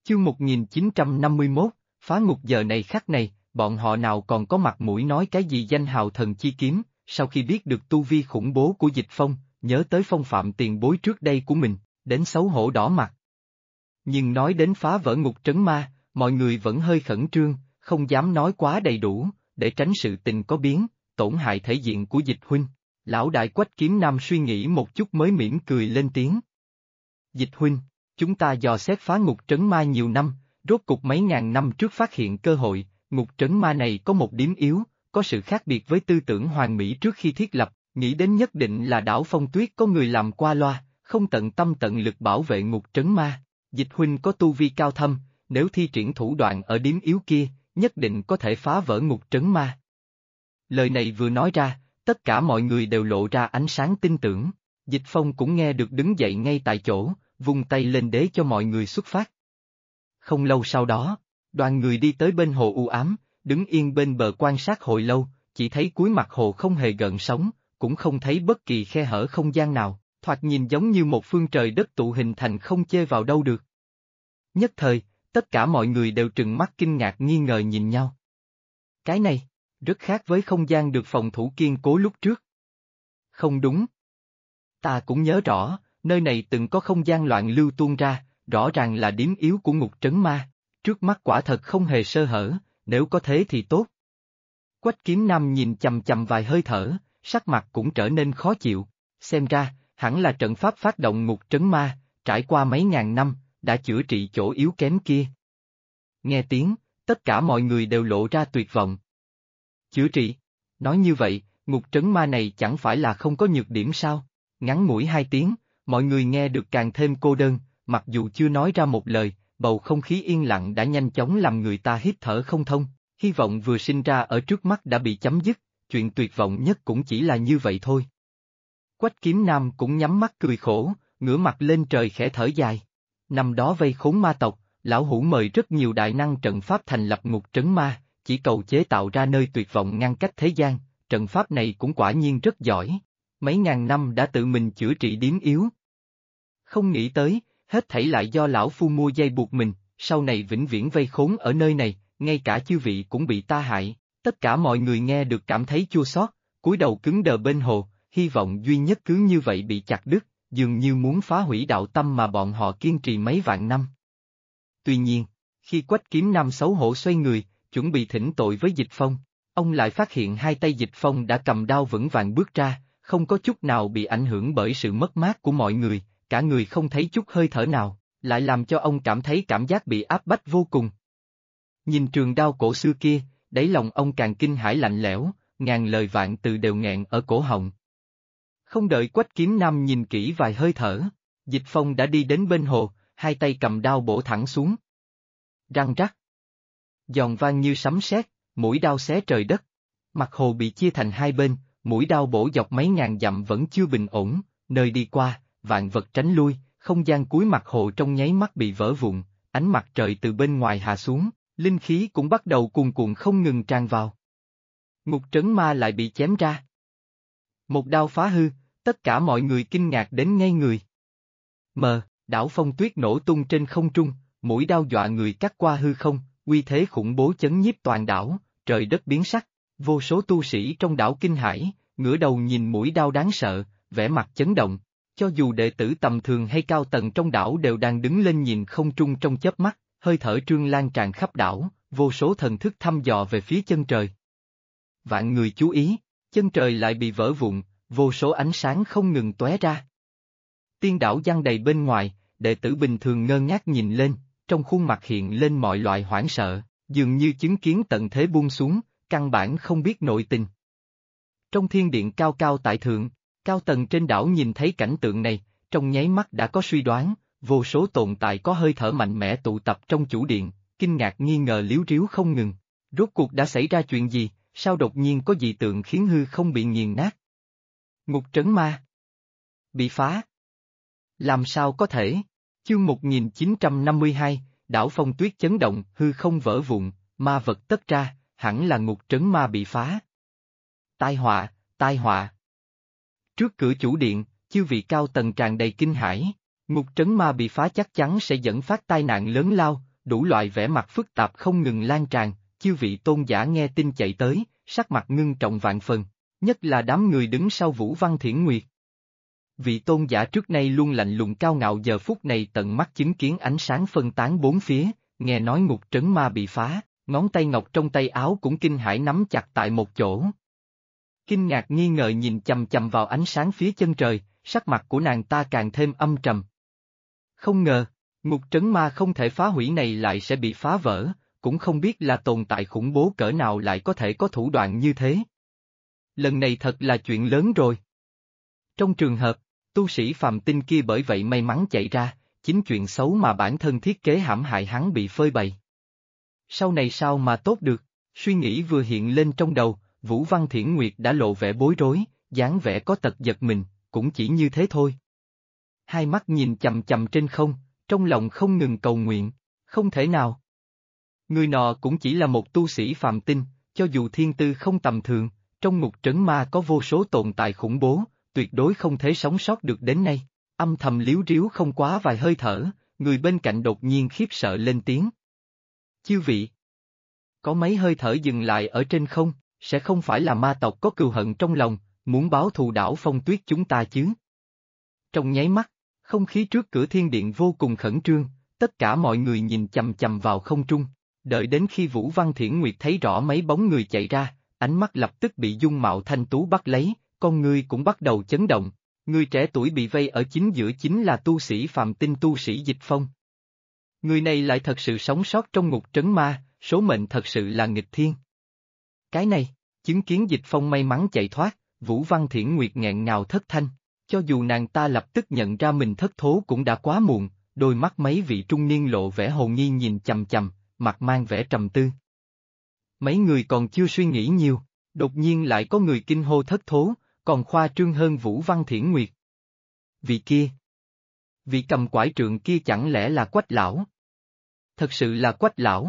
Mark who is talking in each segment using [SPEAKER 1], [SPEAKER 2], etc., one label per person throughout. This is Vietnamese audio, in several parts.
[SPEAKER 1] Chương 1951, phá ngục giờ này khắc này, bọn họ nào còn có mặt mũi nói cái gì danh hào thần chi kiếm, sau khi biết được tu vi khủng bố của Dịch Phong, nhớ tới phong phạm tiền bối trước đây của mình, đến xấu hổ đỏ mặt. Nhưng nói đến phá vỡ ngục trấn ma, mọi người vẫn hơi khẩn trương, không dám nói quá đầy đủ, để tránh sự tình có biến, tổn hại thể diện của Dịch huynh. Lão đại Quách Kiếm Nam suy nghĩ một chút mới mỉm cười lên tiếng. Dịch huynh, chúng ta dò xét phá ngục trấn ma nhiều năm, rốt cục mấy ngàn năm trước phát hiện cơ hội, ngục trấn ma này có một điểm yếu, có sự khác biệt với tư tưởng hoàn mỹ trước khi thiết lập, nghĩ đến nhất định là đảo Phong Tuyết có người làm qua loa, không tận tâm tận lực bảo vệ ngục trấn ma. Dịch huynh có tu vi cao thâm, nếu thi triển thủ đoạn ở điểm yếu kia, nhất định có thể phá vỡ ngục trấn ma. Lời này vừa nói ra, tất cả mọi người đều lộ ra ánh sáng tin tưởng. Dịch Phong cũng nghe được đứng dậy ngay tại chỗ, vung tay lên đế cho mọi người xuất phát. Không lâu sau đó, đoàn người đi tới bên hồ u ám, đứng yên bên bờ quan sát hồi lâu, chỉ thấy cuối mặt hồ không hề gợn sóng, cũng không thấy bất kỳ khe hở không gian nào, thoạt nhìn giống như một phương trời đất tụ hình thành không chê vào đâu được. Nhất thời, tất cả mọi người đều trừng mắt kinh ngạc nghi ngờ nhìn nhau. Cái này, rất khác với không gian được phòng thủ kiên cố lúc trước. Không đúng. Ta cũng nhớ rõ, nơi này từng có không gian loạn lưu tuôn ra, rõ ràng là điểm yếu của ngục trấn ma, trước mắt quả thật không hề sơ hở, nếu có thế thì tốt. Quách Kiếm Nam nhìn chằm chằm vài hơi thở, sắc mặt cũng trở nên khó chịu, xem ra, hẳn là trận pháp phát động ngục trấn ma, trải qua mấy ngàn năm, đã chữa trị chỗ yếu kém kia. Nghe tiếng, tất cả mọi người đều lộ ra tuyệt vọng. Chữa trị? Nói như vậy, ngục trấn ma này chẳng phải là không có nhược điểm sao? Ngắn ngủi 2 tiếng, mọi người nghe được càng thêm cô đơn, mặc dù chưa nói ra một lời, bầu không khí yên lặng đã nhanh chóng làm người ta hít thở không thông, hy vọng vừa sinh ra ở trước mắt đã bị chấm dứt, chuyện tuyệt vọng nhất cũng chỉ là như vậy thôi. Quách Kiếm Nam cũng nhắm mắt cười khổ, ngửa mặt lên trời khẽ thở dài. Năm đó vây khốn ma tộc, lão hủ mời rất nhiều đại năng trận pháp thành lập ngục trấn ma, chỉ cầu chế tạo ra nơi tuyệt vọng ngăn cách thế gian, trận pháp này cũng quả nhiên rất giỏi. Mấy ngàn năm đã tự mình chữa trị điểm yếu. Không nghĩ tới, hết thảy lại do lão phu mua dây buộc mình, sau này vĩnh viễn vây khốn ở nơi này, ngay cả chư vị cũng bị ta hại. Tất cả mọi người nghe được cảm thấy chua xót, cúi đầu cứng đờ bên hồ, hy vọng duy nhất cứ như vậy bị chặt đứt, dường như muốn phá hủy đạo tâm mà bọn họ kiên trì mấy vạn năm. Tuy nhiên, khi Quách Kiếm Nam xấu hổ xoay người, chuẩn bị thỉnh tội với Dịch Phong, ông lại phát hiện hai tay Dịch Phong đã cầm đao vững vàng bước ra, không có chút nào bị ảnh hưởng bởi sự mất mát của mọi người, cả người không thấy chút hơi thở nào, lại làm cho ông cảm thấy cảm giác bị áp bách vô cùng. Nhìn trường đao cổ xưa kia, đáy lòng ông càng kinh hãi lạnh lẽo, ngàn lời vạn từ đều nghẹn ở cổ họng. Không đợi Quách Kiếm Nam nhìn kỹ vài hơi thở, Dịch Phong đã đi đến bên hồ, hai tay cầm đao bổ thẳng xuống. Răng rắc. Giòn vang như sấm sét, mũi đao xé trời đất. Mặt hồ bị chia thành hai bên, mũi đao bổ dọc mấy ngàn dặm vẫn chưa bình ổn, nơi đi qua, vạn vật tránh lui, không gian cuối mặt hồ trong nháy mắt bị vỡ vụn, ánh mặt trời từ bên ngoài hạ xuống, linh khí cũng bắt đầu cuồn cuộn không ngừng tràn vào. Ngục trấn ma lại bị chém ra. Một đao phá hư, tất cả mọi người kinh ngạc đến ngây người. Đảo Phong Tuyết nổ tung trên không trung, mũi đao dọa người cắt qua hư không, uy thế khủng bố chấn nhiếp toàn đảo, trời đất biến sắc, vô số tu sĩ trong đảo kinh hãi, ngửa đầu nhìn mũi đao đáng sợ, vẻ mặt chấn động, cho dù đệ tử tầm thường hay cao tầng trong đảo đều đang đứng lên nhìn không trung trong chớp mắt, hơi thở trương lan tràn khắp đảo, vô số thần thức thăm dò về phía chân trời. Vạn người chú ý, chân trời lại bị vỡ vụn, vô số ánh sáng không ngừng tóe ra. Tiên đảo giăng đầy bên ngoài, đệ tử bình thường ngơ ngác nhìn lên, trong khuôn mặt hiện lên mọi loại hoảng sợ, dường như chứng kiến tận thế buông xuống, căn bản không biết nội tình. Trong thiên điện cao cao tại thượng, cao tầng trên đảo nhìn thấy cảnh tượng này, trong nháy mắt đã có suy đoán, vô số tồn tại có hơi thở mạnh mẽ tụ tập trong chủ điện, kinh ngạc nghi ngờ líu ríu không ngừng. Rốt cuộc đã xảy ra chuyện gì, sao đột nhiên có dị tượng khiến hư không bị nghiền nát? Ngục trấn ma bị phá. Làm sao có thể? Chương 1952, đảo Phong Tuyết chấn động, hư không vỡ vụn, ma vật tất ra, hẳn là ngục trấn ma bị phá. Tai họa, tai họa. Trước cửa chủ điện, chư vị cao tầng tràn đầy kinh hãi, ngục trấn ma bị phá chắc chắn sẽ dẫn phát tai nạn lớn lao, đủ loại vẻ mặt phức tạp không ngừng lan tràn, chư vị tôn giả nghe tin chạy tới, sắc mặt ngưng trọng vạn phần, nhất là đám người đứng sau Vũ Văn Thiển Nguyệt. Vị tôn giả trước nay luôn lạnh lùng cao ngạo giờ phút này tận mắt chứng kiến ánh sáng phân tán bốn phía, nghe nói ngục trấn ma bị phá, ngón tay ngọc trong tay áo cũng kinh hãi nắm chặt tại một chỗ. Kinh ngạc nghi ngờ nhìn chằm chằm vào ánh sáng phía chân trời, sắc mặt của nàng ta càng thêm âm trầm. Không ngờ, ngục trấn ma không thể phá hủy này lại sẽ bị phá vỡ, cũng không biết là tồn tại khủng bố cỡ nào lại có thể có thủ đoạn như thế. Lần này thật là chuyện lớn rồi. Trong trường hợp, tu sĩ phàm tinh kia bởi vậy may mắn chạy ra, chính chuyện xấu mà bản thân thiết kế hãm hại hắn bị phơi bày. Sau này sao mà tốt được, suy nghĩ vừa hiện lên trong đầu, Vũ Văn Thiển Nguyệt đã lộ vẻ bối rối, dáng vẻ có tật giật mình, cũng chỉ như thế thôi. Hai mắt nhìn chằm chằm trên không, trong lòng không ngừng cầu nguyện, không thể nào. Người nọ cũng chỉ là một tu sĩ phàm tinh, cho dù thiên tư không tầm thường, trong ngục trấn ma có vô số tồn tại khủng bố, tuyệt đối không thể sống sót được đến nay. Âm thầm liếu riếu không quá vài hơi thở, người bên cạnh đột nhiên khiếp sợ lên tiếng. Chư vị! Có mấy hơi thở dừng lại ở trên không, sẽ không phải là ma tộc có cừu hận trong lòng, muốn báo thù đảo Phong Tuyết chúng ta chứ? Trong nháy mắt, không khí trước cửa thiên điện vô cùng khẩn trương, tất cả mọi người nhìn chằm chằm vào không trung, đợi đến khi Vũ Văn Thiển Nguyệt thấy rõ mấy bóng người chạy ra, ánh mắt lập tức bị dung mạo thanh tú bắt lấy, con người cũng bắt đầu chấn động. Người trẻ tuổi bị vây ở chính giữa chính là tu sĩ phàm tinh tu sĩ Dịch Phong. Người này lại thật sự sống sót trong ngục trấn ma, số mệnh thật sự là nghịch thiên. Cái này, chứng kiến Dịch Phong may mắn chạy thoát, Vũ Văn Thiển Nguyệt nghẹn ngào thất thanh, cho dù nàng ta lập tức nhận ra mình thất thố cũng đã quá muộn, đôi mắt mấy vị trung niên lộ vẻ hồ nghi nhìn chằm chằm, mặt mang vẻ trầm tư. Mấy người còn chưa suy nghĩ nhiều, đột nhiên lại có người kinh hô thất thố, còn khoa trương hơn Vũ Văn Thiển Nguyệt. Vị kia! Vị cầm quải trượng kia chẳng lẽ là Quách lão? Thật sự là Quách lão.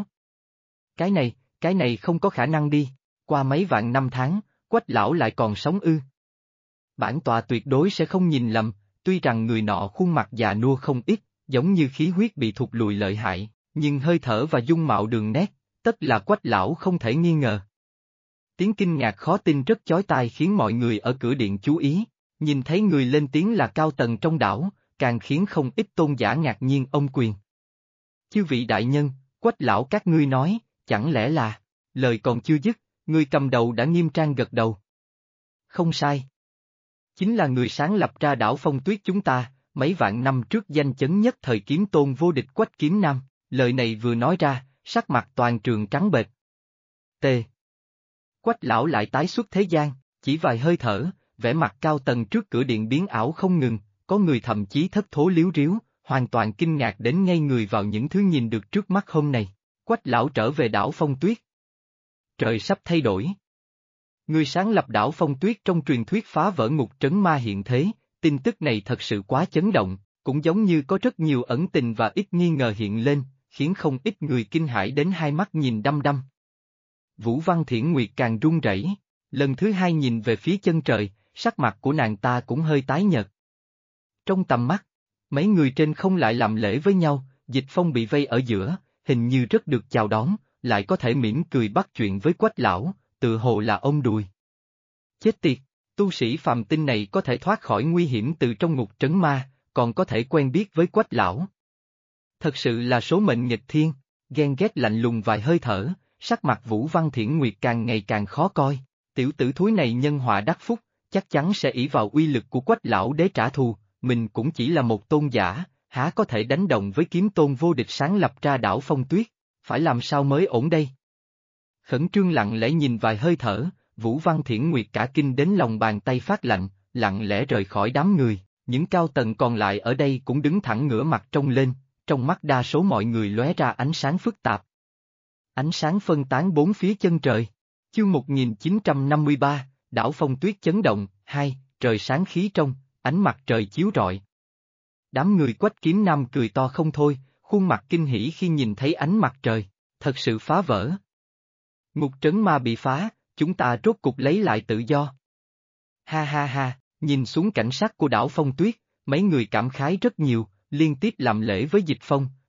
[SPEAKER 1] Cái này không có khả năng đi, qua mấy vạn năm tháng, Quách lão lại còn sống ư. Bản tọa tuyệt đối sẽ không nhìn lầm, tuy rằng người nọ khuôn mặt già nua không ít, giống như khí huyết bị thụt lùi lợi hại, nhưng hơi thở và dung mạo đường nét, tất là Quách lão không thể nghi ngờ. Tiếng kinh ngạc khó tin rất chói tai khiến mọi người ở cửa điện chú ý, nhìn thấy người lên tiếng là cao tầng trong đảo, càng khiến không ít tôn giả ngạc nhiên ông quyền. Chư vị đại nhân, Quách lão các ngươi nói, chẳng lẽ là, lời còn chưa dứt, người cầm đầu đã nghiêm trang gật đầu. Không sai. Chính là người sáng lập ra đảo Phong Tuyết chúng ta, mấy vạn năm trước danh chấn nhất thời kiếm tôn vô địch Quách Kiếm Nam, lời này vừa nói ra, sắc mặt toàn trường trắng bệch. T. Quách lão lại tái xuất thế gian, chỉ vài hơi thở, vẻ mặt cao tầng trước cửa điện biến ảo không ngừng, có người thậm chí thất thố liếu riếu, hoàn toàn kinh ngạc đến ngây người vào những thứ nhìn được trước mắt hôm nay. Quách lão trở về đảo Phong Tuyết. Trời sắp thay đổi. Người sáng lập đảo Phong Tuyết trong truyền thuyết phá vỡ ngục trấn ma hiện thế, tin tức này thật sự quá chấn động, cũng giống như có rất nhiều ẩn tình và ít nghi ngờ hiện lên, khiến không ít người kinh hãi đến hai mắt nhìn đăm đăm. Vũ Văn Thiển Nguyệt càng run rẩy, lần thứ hai nhìn về phía chân trời, sắc mặt của nàng ta cũng hơi tái nhợt. Trong tầm mắt, mấy người trên không lại làm lễ với nhau, Dịch Phong bị vây ở giữa, hình như rất được chào đón, lại có thể mỉm cười bắt chuyện với Quách lão, tự hồ là ôm đùi. Chết tiệt, tu sĩ phàm tinh này có thể thoát khỏi nguy hiểm từ trong ngục trấn ma, còn có thể quen biết với Quách lão. Thật sự là số mệnh nghịch thiên, ghen ghét lạnh lùng vài hơi thở, sắc mặt Vũ Văn Thiển Nguyệt càng ngày càng khó coi, tiểu tử thúi này nhân họa đắc phúc, chắc chắn sẽ ỷ vào uy lực của Quách lão để trả thù, mình cũng chỉ là một tôn giả, há có thể đánh đồng với kiếm tôn vô địch sáng lập ra đảo Phong Tuyết, phải làm sao mới ổn đây? Khẩn trương lặng lẽ nhìn vài hơi thở, Vũ Văn Thiển Nguyệt cả kinh đến lòng bàn tay phát lạnh, lặng lẽ rời khỏi đám người, những cao tầng còn lại ở đây cũng đứng thẳng ngửa mặt trông lên, trong mắt đa số mọi người lóe ra ánh sáng phức tạp. Ánh sáng phân tán bốn phía chân trời. Chương 1953, đảo Phong Tuyết chấn động, 2, trời sáng khí trong, ánh mặt trời chiếu rọi. Đám người Quách Kiếm Nam cười to không thôi, khuôn mặt kinh hỉ khi nhìn thấy ánh mặt trời, thật sự phá vỡ. Ngục trấn ma bị phá, chúng ta rốt cục lấy lại tự do. Ha ha ha, nhìn xuống cảnh sắc của đảo Phong Tuyết, mấy người cảm khái rất nhiều, liên tiếp làm lễ với Dịch Phong,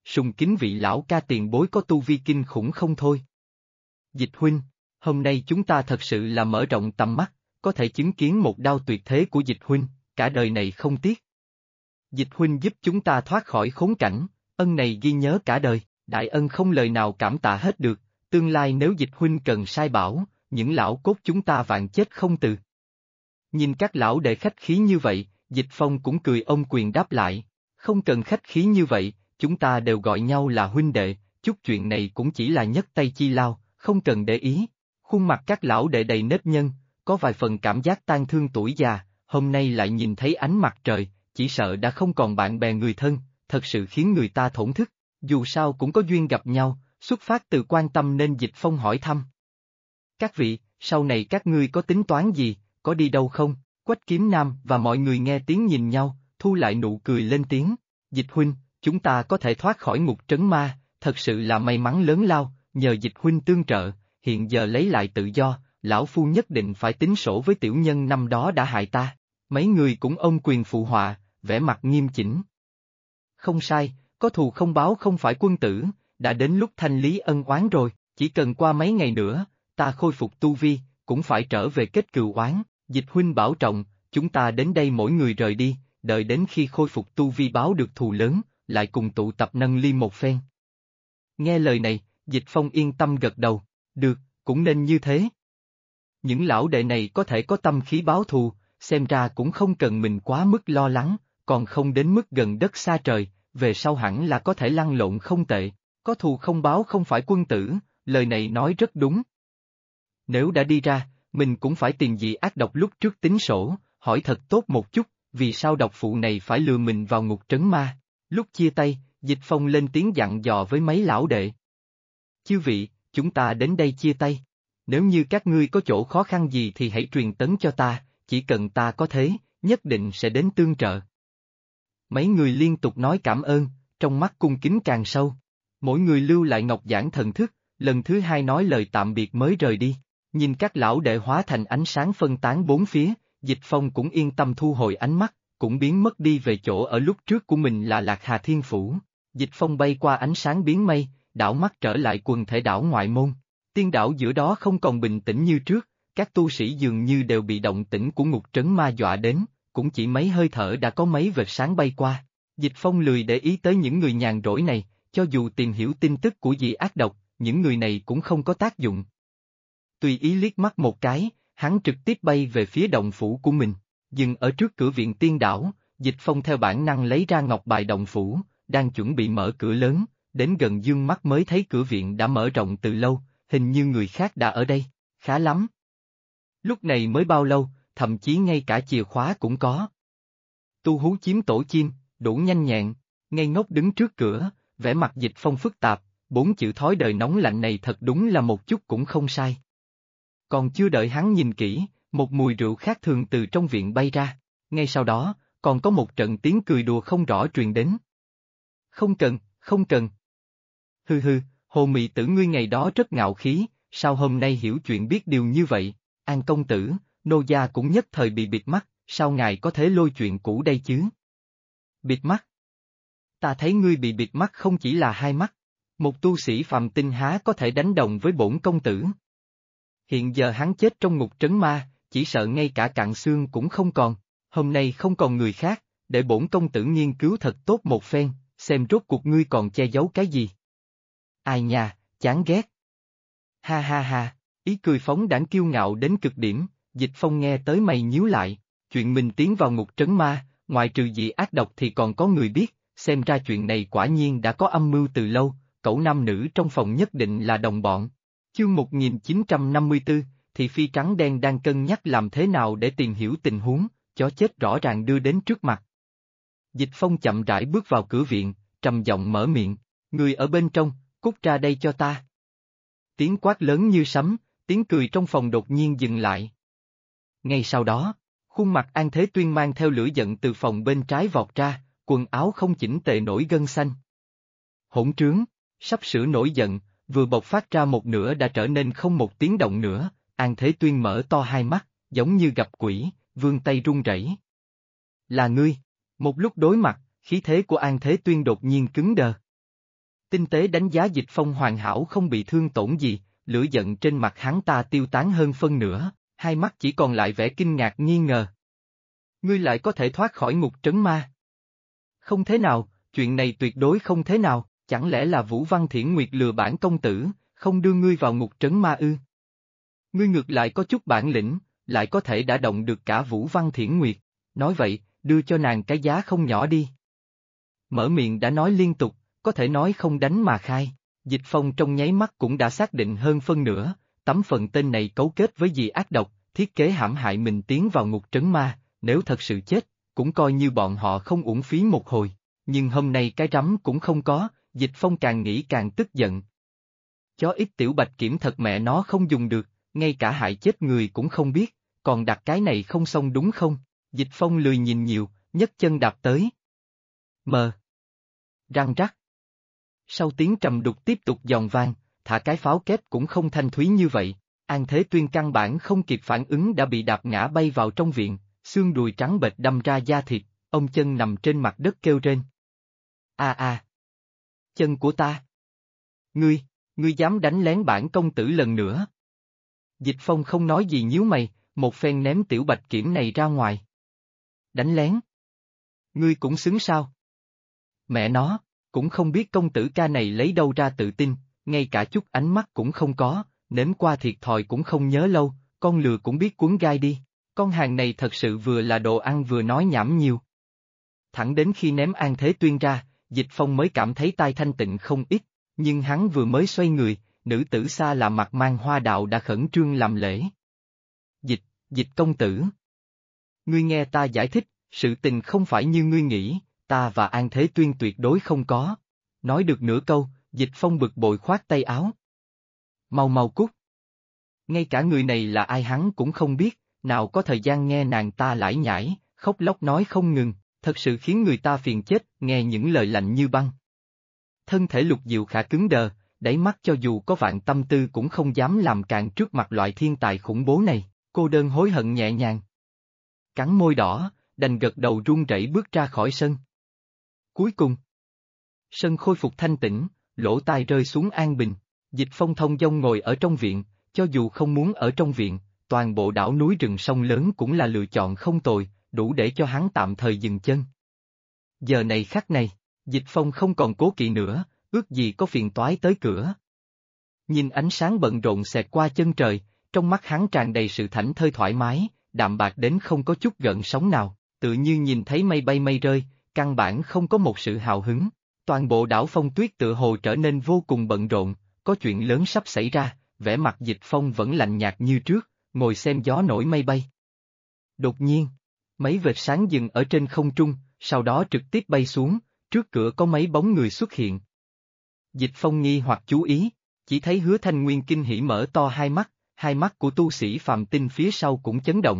[SPEAKER 1] sùng kính vị lão ca tiền bối có tu vi kinh khủng không thôi. Dịch huynh, hôm nay chúng ta thật sự là mở rộng tầm mắt, có thể chứng kiến một đao tuyệt thế của dịch huynh, cả đời này không tiếc. Dịch huynh giúp chúng ta thoát khỏi khốn cảnh, ân này ghi nhớ cả đời, đại ân không lời nào cảm tạ hết được, tương lai nếu dịch huynh cần sai bảo, những lão cốt chúng ta vạn chết không từ. Nhìn các lão đệ khách khí như vậy, Dịch Phong cũng cười ôm quyền đáp lại, không cần khách khí như vậy, chúng ta đều gọi nhau là huynh đệ, chút chuyện này cũng chỉ là nhất tay chi lao, không cần để ý. Khuôn mặt các lão đệ đầy nếp nhăn, có vài phần cảm giác tang thương tuổi già, hôm nay lại nhìn thấy ánh mặt trời, chỉ sợ đã không còn bạn bè người thân, thật sự khiến người ta thổn thức, dù sao cũng có duyên gặp nhau, xuất phát từ quan tâm nên Dịch Phong hỏi thăm. Các vị, sau này các ngươi có tính toán gì, có đi đâu không? Quách Kiếm Nam và mọi người nghe tiếng nhìn nhau, thu lại nụ cười lên tiếng, Dịch huynh, chúng ta có thể thoát khỏi ngục trấn ma, thật sự là may mắn lớn lao, nhờ Dịch huynh tương trợ, hiện giờ lấy lại tự do, lão phu nhất định phải tính sổ với tiểu nhân năm đó đã hại ta. Mấy người cũng ôm quyền phụ họa, vẻ mặt nghiêm chỉnh. Không sai, có thù không báo không phải quân tử, đã đến lúc thanh lý ân oán rồi, chỉ cần qua mấy ngày nữa, ta khôi phục tu vi, cũng phải trở về kết cừu oán. Dịch huynh bảo trọng, chúng ta đến đây mỗi người rời đi, đợi đến khi khôi phục tu vi báo được thù lớn, lại cùng tụ tập nâng ly một phen. Nghe lời này, Dịch Phong yên tâm gật đầu, được, cũng nên như thế. Những lão đệ này có thể có tâm khí báo thù, xem ra cũng không cần mình quá mức lo lắng, còn không đến mức gần đất xa trời, về sau hẳn là có thể lăn lộn không tệ, có thù không báo không phải quân tử, lời này nói rất đúng. Nếu đã đi ra, mình cũng phải tìm gì ác độc lúc trước tính sổ, hỏi thật tốt một chút, vì sao độc phụ này phải lừa mình vào ngục trấn ma. Lúc chia tay, Dịch Phong lên tiếng dặn dò với mấy lão đệ. Chư vị, chúng ta đến đây chia tay. Nếu như các ngươi có chỗ khó khăn gì thì hãy truyền tấn cho ta, chỉ cần ta có thế, nhất định sẽ đến tương trợ. Mấy người liên tục nói cảm ơn, trong mắt cung kính càng sâu. Mỗi người lưu lại ngọc giản thần thức, lần thứ hai nói lời tạm biệt mới rời đi. Nhìn các lão đệ hóa thành ánh sáng phân tán bốn phía, Dịch Phong cũng yên tâm thu hồi ánh mắt, cũng biến mất đi về chỗ ở lúc trước của mình là Lạc Hà Thiên Phủ. Dịch Phong bay qua ánh sáng biến mây, đảo mắt trở lại quần thể đảo ngoại môn. Tiên đảo giữa đó không còn bình tĩnh như trước, các tu sĩ dường như đều bị động tĩnh của ngục trấn ma dọa đến, cũng chỉ mấy hơi thở đã có mấy vệt sáng bay qua. Dịch Phong lười để ý tới những người nhàn rỗi này, cho dù tìm hiểu tin tức của dị ác độc, những người này cũng không có tác dụng. Tùy ý liếc mắt một cái, hắn trực tiếp bay về phía động phủ của mình, dừng ở trước cửa viện tiên đảo, Dịch Phong theo bản năng lấy ra ngọc bài động phủ, đang chuẩn bị mở cửa lớn, đến gần dương mắt mới thấy cửa viện đã mở rộng từ lâu, hình như người khác đã ở đây, khá lắm. Lúc này mới bao lâu, thậm chí ngay cả chìa khóa cũng có. Tu hú chiếm tổ chim, đủ nhanh nhẹn, ngây ngốc đứng trước cửa, vẻ mặt Dịch Phong phức tạp, bốn chữ thói đời nóng lạnh này thật đúng là một chút cũng không sai. Còn chưa đợi hắn nhìn kỹ, một mùi rượu khác thường từ trong viện bay ra, ngay sau đó, còn có một trận tiếng cười đùa không rõ truyền đến. Không cần, không cần. Hừ hừ, Hồ Mị Tử ngươi ngày đó rất ngạo khí, sao hôm nay hiểu chuyện biết điều như vậy, An công tử, nô gia cũng nhất thời bị bịt mắt, sao ngài có thể lôi chuyện cũ đây chứ? Bịt mắt? Ta thấy ngươi bị bịt mắt không chỉ là hai mắt, một tu sĩ phàm tinh há có thể đánh đồng với bổn công tử. Hiện giờ hắn chết trong ngục trấn ma, chỉ sợ ngay cả cạn xương cũng không còn, hôm nay không còn người khác, để bổn công tử nghiên cứu thật tốt một phen, xem rốt cuộc ngươi còn che giấu cái gì. Ai nha, chán ghét. Ha ha ha, ý cười phóng đãng kiêu ngạo đến cực điểm, Dịch Phong nghe tới mày nhíu lại, chuyện mình tiến vào ngục trấn ma, ngoài trừ dị ác độc thì còn có người biết, xem ra chuyện này quả nhiên đã có âm mưu từ lâu, cẩu nam nữ trong phòng nhất định là đồng bọn. Chương 1954, thì phi trắng đen đang cân nhắc làm thế nào để tìm hiểu tình huống, chó chết rõ ràng đưa đến trước mặt. Dịch Phong chậm rãi bước vào cửa viện, trầm giọng mở miệng, người ở bên trong, cút ra đây cho ta. Tiếng quát lớn như sấm, tiếng cười trong phòng đột nhiên dừng lại. Ngay sau đó, khuôn mặt An Thế Tuyên mang theo lửa giận từ phòng bên trái vọt ra, quần áo không chỉnh tề nổi gân xanh. Hỗn trướng, sắp sửa nổi giận, vừa bộc phát ra một nửa đã trở nên không một tiếng động nữa, An Thế Tuyên mở to hai mắt, giống như gặp quỷ, vươn tay run rẩy. Là ngươi, một lúc đối mặt, khí thế của An Thế Tuyên đột nhiên cứng đờ. Tinh tế đánh giá Dịch Phong hoàn hảo không bị thương tổn gì, lửa giận trên mặt hắn ta tiêu tán hơn phân nửa, hai mắt chỉ còn lại vẻ kinh ngạc nghi ngờ. Ngươi lại có thể thoát khỏi ngục trấn ma? Không thế nào, chuyện này tuyệt đối không thế nào, chẳng lẽ là Vũ Văn Thiển Nguyệt lừa bản công tử, không đưa ngươi vào ngục trấn ma ư? Ngươi ngược lại có chút bản lĩnh, lại có thể đả động được cả Vũ Văn Thiển Nguyệt, nói vậy, đưa cho nàng cái giá không nhỏ đi. Mở miệng đã nói liên tục, có thể nói không đánh mà khai, Dịch Phong trong nháy mắt cũng đã xác định hơn phân nửa, tấm phần tên này cấu kết với gì ác độc, thiết kế hãm hại mình tiến vào ngục trấn ma, nếu thật sự chết, cũng coi như bọn họ không uổng phí một hồi, nhưng hôm nay cái rắm cũng không có, Dịch Phong càng nghĩ càng tức giận. Chó ít tiểu bạch kiểm thật mẹ nó không dùng được, ngay cả hại chết người cũng không biết, còn đặt cái này không xong đúng không? Dịch Phong lười nhìn nhiều, nhấc chân đạp tới. Mờ. Răng rắc. Sau tiếng trầm đục tiếp tục giòn vang, thả cái pháo kép cũng không thanh thúy như vậy, An Thế Tuyên căn bản không kịp phản ứng đã bị đạp ngã bay vào trong viện, xương đùi trắng bệch đâm ra da thịt, ông chân nằm trên mặt đất kêu rên. Chân của ta. Ngươi dám đánh lén bản công tử lần nữa. Dịch Phong không nói gì nhíu mày, một phen ném tiểu bạch kiểm này ra ngoài. Đánh lén? Ngươi cũng xứng sao? Mẹ nó, cũng không biết công tử ca này lấy đâu ra tự tin, ngay cả chút ánh mắt cũng không có, nếm qua thiệt thòi cũng không nhớ lâu, con lừa cũng biết cuốn gai đi, con hàng này thật sự vừa là đồ ăn vừa nói nhảm nhiều. Thẳng đến khi ném An Thế Tuyên ra, Dịch Phong mới cảm thấy tai thanh tịnh không ít, nhưng hắn vừa mới xoay người, nữ tử xa lạ mặt mang hoa đạo đã khẩn trương làm lễ. Dịch công tử. Ngươi nghe ta giải thích, sự tình không phải như ngươi nghĩ, ta và An Thế Tuyên tuyệt đối không có. Nói được nửa câu, Dịch Phong bực bội khoát tay áo. Mau cút. Ngay cả người này là ai hắn cũng không biết, nào có thời gian nghe nàng ta lải nhải, khóc lóc nói không ngừng, thật sự khiến người ta phiền chết, nghe những lời lạnh như băng. Thân thể Lục Diệu Khả cứng đờ, đáy mắt cho dù có vạn tâm tư cũng không dám làm càn trước mặt loại thiên tài khủng bố này, cô đơn hối hận nhẹ nhàng. Cắn môi đỏ, đành gật đầu run rẩy bước ra khỏi sân. Cuối cùng, sân khôi phục thanh tĩnh, lỗ tai rơi xuống an bình, Dịch Phong thông dong ngồi ở trong viện, cho dù không muốn ở trong viện, toàn bộ đảo núi rừng sông lớn cũng là lựa chọn không tồi, đủ để cho hắn tạm thời dừng chân. Giờ này khắc này, Dịch Phong không còn cố kỵ nữa, ước gì có phiền toái tới cửa. Nhìn ánh sáng bận rộn xẹt qua chân trời, trong mắt hắn tràn đầy sự thảnh thơi thoải mái, đạm bạc đến không có chút gợn sóng nào, tự như nhìn thấy mây bay mây rơi, căn bản không có một sự hào hứng. Toàn bộ đảo Phong Tuyết tựa hồ trở nên vô cùng bận rộn, có chuyện lớn sắp xảy ra, vẻ mặt Dịch Phong vẫn lạnh nhạt như trước, ngồi xem gió nổi mây bay. Đột nhiên, mấy vệt sáng dừng ở trên không trung, sau đó trực tiếp bay xuống, trước cửa có mấy bóng người xuất hiện. Dịch Phong nghi hoặc chú ý, chỉ thấy Hứa Thanh Nguyên kinh hỉ mở to hai mắt của tu sĩ phàm tinh phía sau cũng chấn động.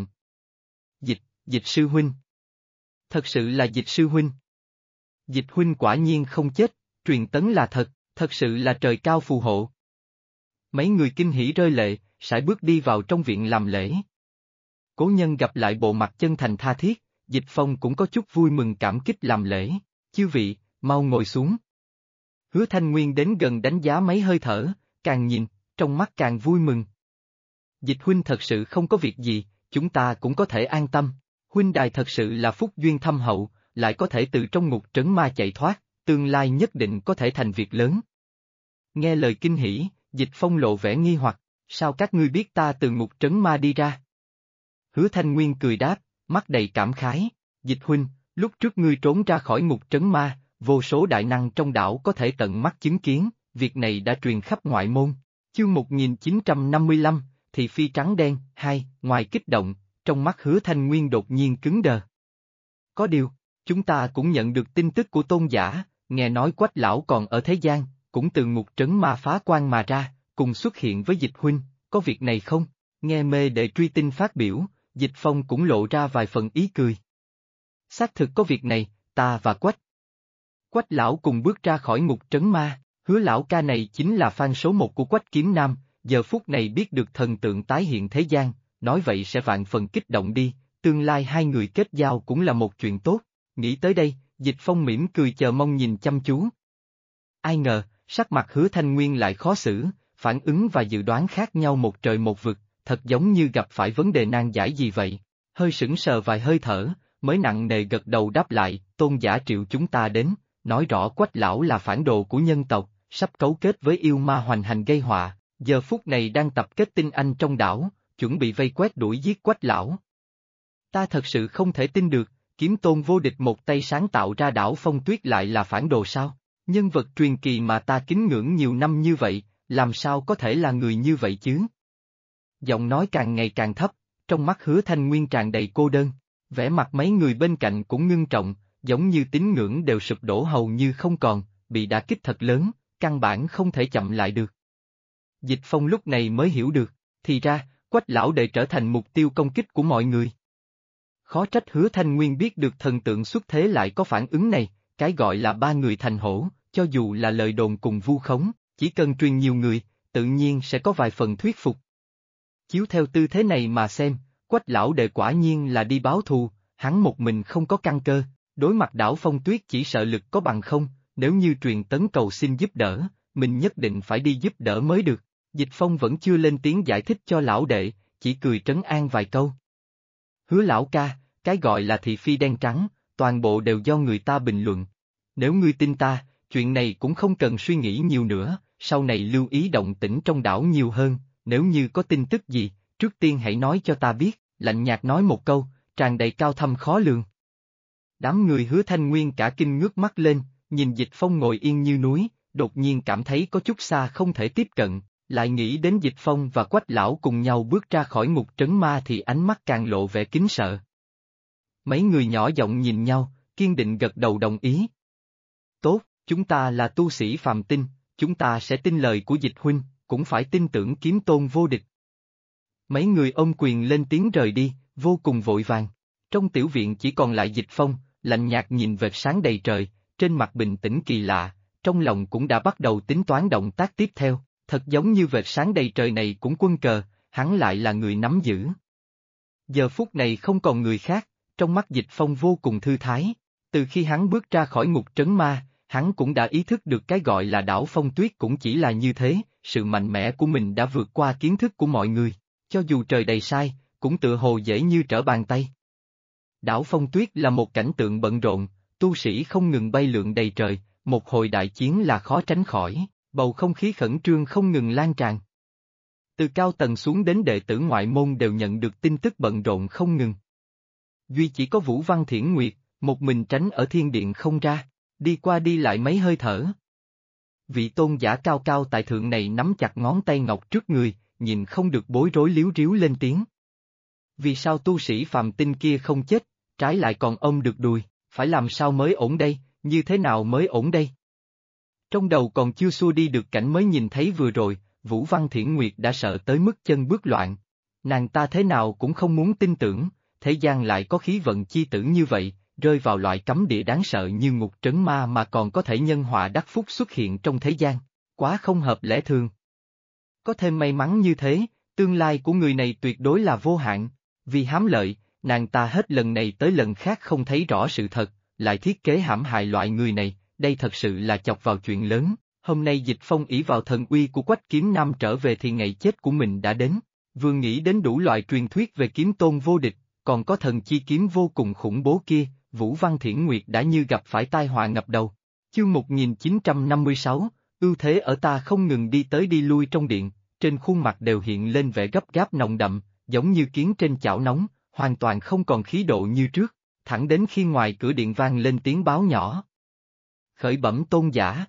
[SPEAKER 1] Dịch sư huynh. Thật sự là Dịch sư huynh. Dịch huynh quả nhiên không chết, truyền tấn là thật sự là trời cao phù hộ. Mấy người kinh hỉ rơi lệ, sải bước đi vào trong viện làm lễ. Cố nhân gặp lại bộ mặt chân thành tha thiết, Dịch Phong cũng có chút vui mừng cảm kích làm lễ, chư vị, mau ngồi xuống. Hứa Thanh Nguyên đến gần đánh giá mấy hơi thở, càng nhìn, trong mắt càng vui mừng. Dịch huynh thật sự không có việc gì, chúng ta cũng có thể an tâm, huynh đài thật sự là phúc duyên thâm hậu, lại có thể từ trong ngục trấn ma chạy thoát, tương lai nhất định có thể thành việc lớn. Nghe lời kinh hỉ, Dịch Phong lộ vẻ nghi hoặc, sao các ngươi biết ta từ ngục trấn ma đi ra? Hứa Thanh Nguyên cười đáp, mắt đầy cảm khái, Dịch huynh, lúc trước ngươi trốn ra khỏi ngục trấn ma, vô số đại năng trong đảo có thể tận mắt chứng kiến, việc này đã truyền khắp ngoại môn. Chương 1955, Thị Phi Trắng Đen, 2, ngoài kích động, trong mắt Hứa Thanh Nguyên đột nhiên cứng đờ. Có điều, chúng ta cũng nhận được tin tức của tôn giả, nghe nói Quách lão còn ở thế gian, cũng từ ngục trấn ma phá quan mà ra, cùng xuất hiện với Dịch huynh, có việc này không? Nghe mê đệ truy tin phát biểu, Dịch Phong cũng lộ ra vài phần ý cười. Xác thực có việc này, ta và Quách lão cùng bước ra khỏi ngục trấn ma, Hứa lão ca này chính là fan số 1 của Quách Kiếm Nam, giờ phút này biết được thần tượng tái hiện thế gian, nói vậy sẽ vạn phần kích động đi, tương lai hai người kết giao cũng là một chuyện tốt. Nghĩ tới đây, Dịch Phong mỉm cười chờ mong nhìn chăm chú. Ai ngờ, sắc mặt Hứa Thanh Nguyên lại khó xử, phản ứng và dự đoán khác nhau một trời một vực, thật giống như gặp phải vấn đề nan giải gì vậy. Hơi sững sờ vài hơi thở, mới nặng nề gật đầu đáp lại, Tôn giả triệu chúng ta đến, nói rõ Quách lão là phản đồ của nhân tộc, sắp cấu kết với yêu ma hoành hành gây họa, giờ phút này đang tập kết tinh anh trong đảo, chuẩn bị vây quét đuổi giết Quách lão. Ta thật sự không thể tin được, Kiếm Tôn vô địch một tay sáng tạo ra đảo Phong Tuyết lại là phản đồ sao? Nhân vật truyền kỳ mà ta kính ngưỡng nhiều năm như vậy, làm sao có thể là người như vậy chứ? Giọng nói càng ngày càng thấp, trong mắt Hứa Thanh Nguyên tràn đầy cô đơn, vẻ mặt mấy người bên cạnh cũng ngưng trọng, giống như tín ngưỡng đều sụp đổ hầu như không còn, bị đả kích thật lớn, căn bản không thể chậm lại được. Dịch Phong lúc này mới hiểu được, thì ra, Quách lão đệ trở thành mục tiêu công kích của mọi người. Khó trách Hứa Thanh Nguyên biết được thần tượng xuất thế lại có phản ứng này, cái gọi là ba người thành hổ, cho dù là lời đồn cùng vu khống, chỉ cần truyền nhiều người, tự nhiên sẽ có vài phần thuyết phục. Chiếu theo tư thế này mà xem, Quách lão đệ quả nhiên là đi báo thù, hắn một mình không có căn cơ, đối mặt đảo Phong Tuyết chỉ sợ lực có bằng không, nếu như truyền tấn cầu xin giúp đỡ, mình nhất định phải đi giúp đỡ mới được. Dịch Phong vẫn chưa lên tiếng giải thích cho lão đệ, chỉ cười trấn an vài câu. Hứa lão ca, cái gọi là thị phi đen trắng, toàn bộ đều do người ta bình luận. Nếu ngươi tin ta, chuyện này cũng không cần suy nghĩ nhiều nữa, sau này lưu ý động tĩnh trong đảo nhiều hơn, nếu như có tin tức gì, trước tiên hãy nói cho ta biết, lạnh nhạt nói một câu, tràn đầy cao thâm khó lường. Đám người Hứa Thanh Nguyên cả kinh ngước mắt lên, nhìn Dịch Phong ngồi yên như núi, đột nhiên cảm thấy có chút xa không thể tiếp cận, lại nghĩ đến Dịch Phong và Quách lão cùng nhau bước ra khỏi ngục trấn ma thì ánh mắt càng lộ vẻ kính sợ. Mấy người nhỏ giọng nhìn nhau, kiên định gật đầu đồng ý. Tốt, chúng ta là tu sĩ phàm tinh, chúng ta sẽ tin lời của Dịch huynh, cũng phải tin tưởng Kiếm Tôn vô địch. Mấy người ôm quyền lên tiếng rời đi, vô cùng vội vàng. Trong tiểu viện chỉ còn lại Dịch Phong, lạnh nhạt nhìn vệt sáng đầy trời, trên mặt bình tĩnh kỳ lạ, trong lòng cũng đã bắt đầu tính toán động tác tiếp theo, thật giống như vệt sáng đầy trời này cũng quân cờ, hắn lại là người nắm giữ. Giờ phút này không còn người khác, trong mắt Dịch Phong vô cùng thư thái, từ khi hắn bước ra khỏi ngục trấn ma, hắn cũng đã ý thức được cái gọi là đảo Phong Tuyết cũng chỉ là như thế, sự mạnh mẽ của mình đã vượt qua kiến thức của mọi người, cho dù trời đầy sai, cũng tựa hồ dễ như trở bàn tay. Đảo Phong Tuyết là một cảnh tượng bận rộn, tu sĩ không ngừng bay lượn đầy trời, một hồi đại chiến là khó tránh khỏi, bầu không khí khẩn trương không ngừng lan tràn. Từ cao tầng xuống đến đệ tử ngoại môn đều nhận được tin tức bận rộn không ngừng. Duy chỉ có Vũ Văn Thiển Nguyệt, một mình tránh ở thiên điện không ra, đi qua đi lại mấy hơi thở. Vị tôn giả cao cao tại thượng này nắm chặt ngón tay ngọc trước người, nhìn không được bối rối líu ríu lên tiếng. Vì sao tu sĩ phàm tinh kia không chết, trái lại còn ôm được đùi, phải làm sao mới ổn đây, như thế nào mới ổn đây? Trong đầu còn chưa xua đi được cảnh mới nhìn thấy vừa rồi, Vũ Văn Thiển Nguyệt đã sợ tới mức chân bước loạn. Nàng ta thế nào cũng không muốn tin tưởng, thế gian lại có khí vận chi tử như vậy, rơi vào loại cấm địa đáng sợ như ngục trấn ma mà còn có thể nhân họa đắc phúc xuất hiện trong thế gian, quá không hợp lẽ thường. Có thêm may mắn như thế, tương lai của người này tuyệt đối là vô hạn, vì hám lợi, nàng ta hết lần này tới lần khác không thấy rõ sự thật, lại thiết kế hãm hại loại người này, đây thật sự là chọc vào chuyện lớn. Hôm nay Dịch Phong ỷ vào thần uy của Quách Kiếm Nam trở về thì ngày chết của mình đã đến, vừa nghĩ đến đủ loại truyền thuyết về kiếm tôn vô địch, còn có thần chi kiếm vô cùng khủng bố kia, Vũ Văn Thiển Nguyệt đã như gặp phải tai họa ngập đầu. Chương 1956, ưu thế ở ta không ngừng đi tới đi lui trong điện, trên khuôn mặt đều hiện lên vẻ gấp gáp nồng đậm, giống như kiến trên chảo nóng, hoàn toàn không còn khí độ như trước, thẳng đến khi ngoài cửa điện vang lên tiếng báo nhỏ. Khởi bẩm tôn giả.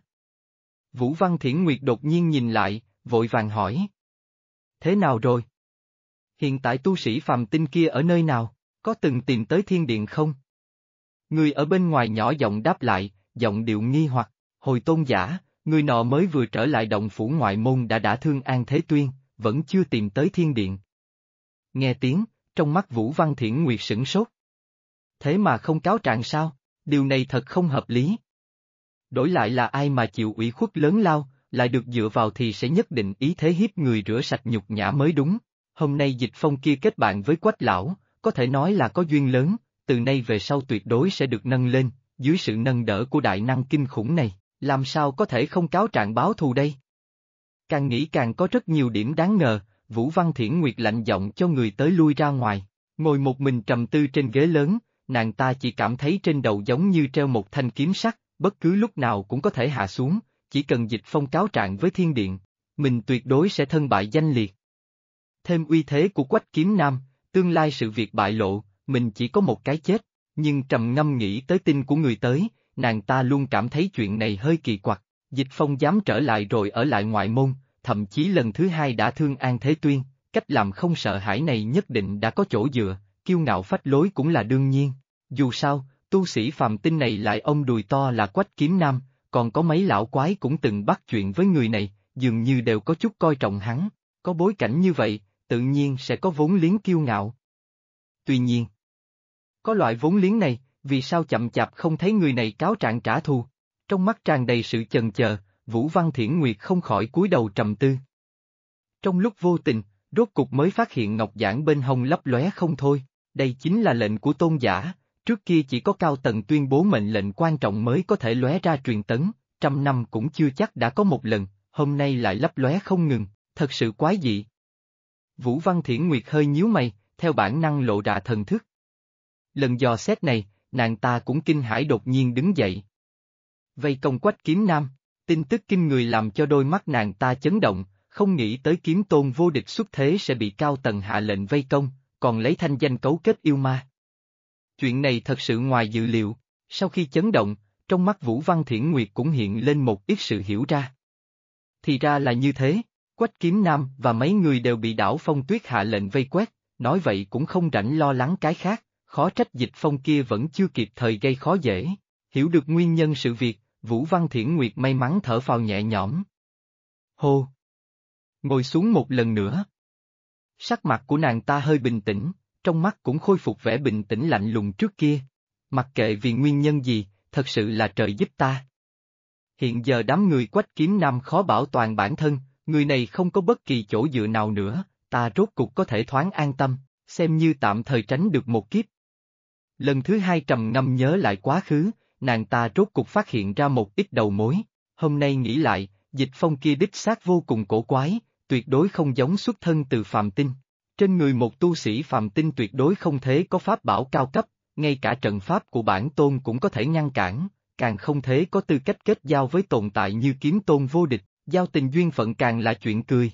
[SPEAKER 1] Vũ Văn Thiển Nguyệt đột nhiên nhìn lại, vội vàng hỏi. Thế nào rồi? Hiện tại tu sĩ phàm tinh kia ở nơi nào, có từng tìm tới thiên điện không? Người ở bên ngoài nhỏ giọng đáp lại, giọng điệu nghi hoặc, hồi tôn giả, người nọ mới vừa trở lại động phủ ngoại môn đã thương An Thế Tuyên, vẫn chưa tìm tới thiên điện. Nghe tiếng, trong mắt Vũ Văn Thiển Nguyệt sửng sốt. Thế mà không cáo trạng sao, điều này thật không hợp lý. Đổi lại là ai mà chịu ủy khuất lớn lao, lại được dựa vào thì sẽ nhất định ý thế hiếp người rửa sạch nhục nhã mới đúng. Hôm nay Dịch Phong kia kết bạn với Quách lão, có thể nói là có duyên lớn, từ nay về sau tuyệt đối sẽ được nâng lên, dưới sự nâng đỡ của đại năng kinh khủng này, Làm sao có thể không cáo trạng báo thù đây? Càng nghĩ càng có rất nhiều điểm đáng ngờ, Vũ Văn Thiển Nguyệt lạnh giọng cho người tới lui ra ngoài, ngồi một mình trầm tư trên ghế lớn, nàng ta chỉ cảm thấy trên đầu giống như treo một thanh kiếm sắt, bất cứ lúc nào cũng có thể hạ xuống, chỉ cần Dịch Phong cáo trạng với thiên điện, mình tuyệt đối sẽ thân bại danh liệt. Thêm uy thế của Quách Kiếm Nam, tương lai sự việc bại lộ, mình chỉ có một cái chết, nhưng trầm ngâm nghĩ tới tin của người tới, nàng ta luôn cảm thấy chuyện này hơi kỳ quặc. Dịch Phong dám trở lại rồi ở lại ngoại môn, thậm chí lần thứ hai đã thương An Thế Tuyên, cách làm không sợ hãi này nhất định đã có chỗ dựa, kiêu ngạo phách lối cũng là đương nhiên. Dù sao, tu sĩ phàm tinh này lại ông đùi to là Quách Kiếm Nam, còn có mấy lão quái cũng từng bắt chuyện với người này, dường như đều có chút coi trọng hắn, có bối cảnh như vậy, tự nhiên sẽ có vốn liếng kiêu ngạo. Tuy nhiên, có loại vốn liếng này, vì sao chậm chạp không thấy người này cáo trạng trả thù? Trong mắt tràn đầy sự chần chờ, Vũ Văn Thiển Nguyệt không khỏi cúi đầu trầm tư. Trong lúc vô tình, rốt cục mới phát hiện ngọc giản bên hông lấp lóe không thôi, đây chính là lệnh của tôn giả, trước kia chỉ có cao tầng tuyên bố mệnh lệnh quan trọng mới có thể lóe ra truyền tấn, trăm năm cũng chưa chắc đã có một lần, hôm nay lại lấp lóe không ngừng, thật sự quái dị. Vũ Văn Thiển Nguyệt hơi nhíu mày, theo bản năng lộ ra thần thức. Lần dò xét này, nàng ta cũng kinh hãi đột nhiên đứng dậy. Vây công Quách Kiếm Nam, tin tức kinh người làm cho đôi mắt nàng ta chấn động, không nghĩ tới kiếm tôn vô địch xuất thế sẽ bị cao tầng hạ lệnh vây công, còn lấy thanh danh cấu kết yêu ma. Chuyện này thật sự ngoài dự liệu, sau khi chấn động, trong mắt Vũ Văn Thiển Nguyệt cũng hiện lên một ít sự hiểu ra. Thì ra là như thế, Quách Kiếm Nam và mấy người đều bị Đảo Phong Tuyết hạ lệnh vây quét, nói vậy cũng không rảnh lo lắng cái khác, khó trách Dịch Phong kia vẫn chưa kịp thời gây khó dễ. Hiểu được nguyên nhân sự việc, Vũ Văn Thiển Nguyệt may mắn thở phào nhẹ nhõm. Hô! Ngồi xuống một lần nữa. Sắc mặt của nàng ta hơi bình tĩnh, trong mắt cũng khôi phục vẻ bình tĩnh lạnh lùng trước kia. Mặc kệ vì nguyên nhân gì, thật sự là trời giúp ta. Hiện giờ đám người Quách Kiếm Nam khó bảo toàn bản thân, người này không có bất kỳ chỗ dựa nào nữa, ta rốt cục có thể thoáng an tâm, xem như tạm thời tránh được một kiếp. Lần thứ hai trầm ngâm nhớ lại quá khứ, nàng ta rốt cục phát hiện ra một ít đầu mối, hôm nay nghĩ lại, Dịch Phong kia đích xác vô cùng cổ quái, tuyệt đối không giống xuất thân từ phàm tinh. Trên người một tu sĩ phàm tinh tuyệt đối không thể có pháp bảo cao cấp, ngay cả trận pháp của bản tôn cũng có thể ngăn cản, càng không thể có tư cách kết giao với tồn tại như kiếm tôn vô địch, giao tình duyên phận càng là chuyện cười.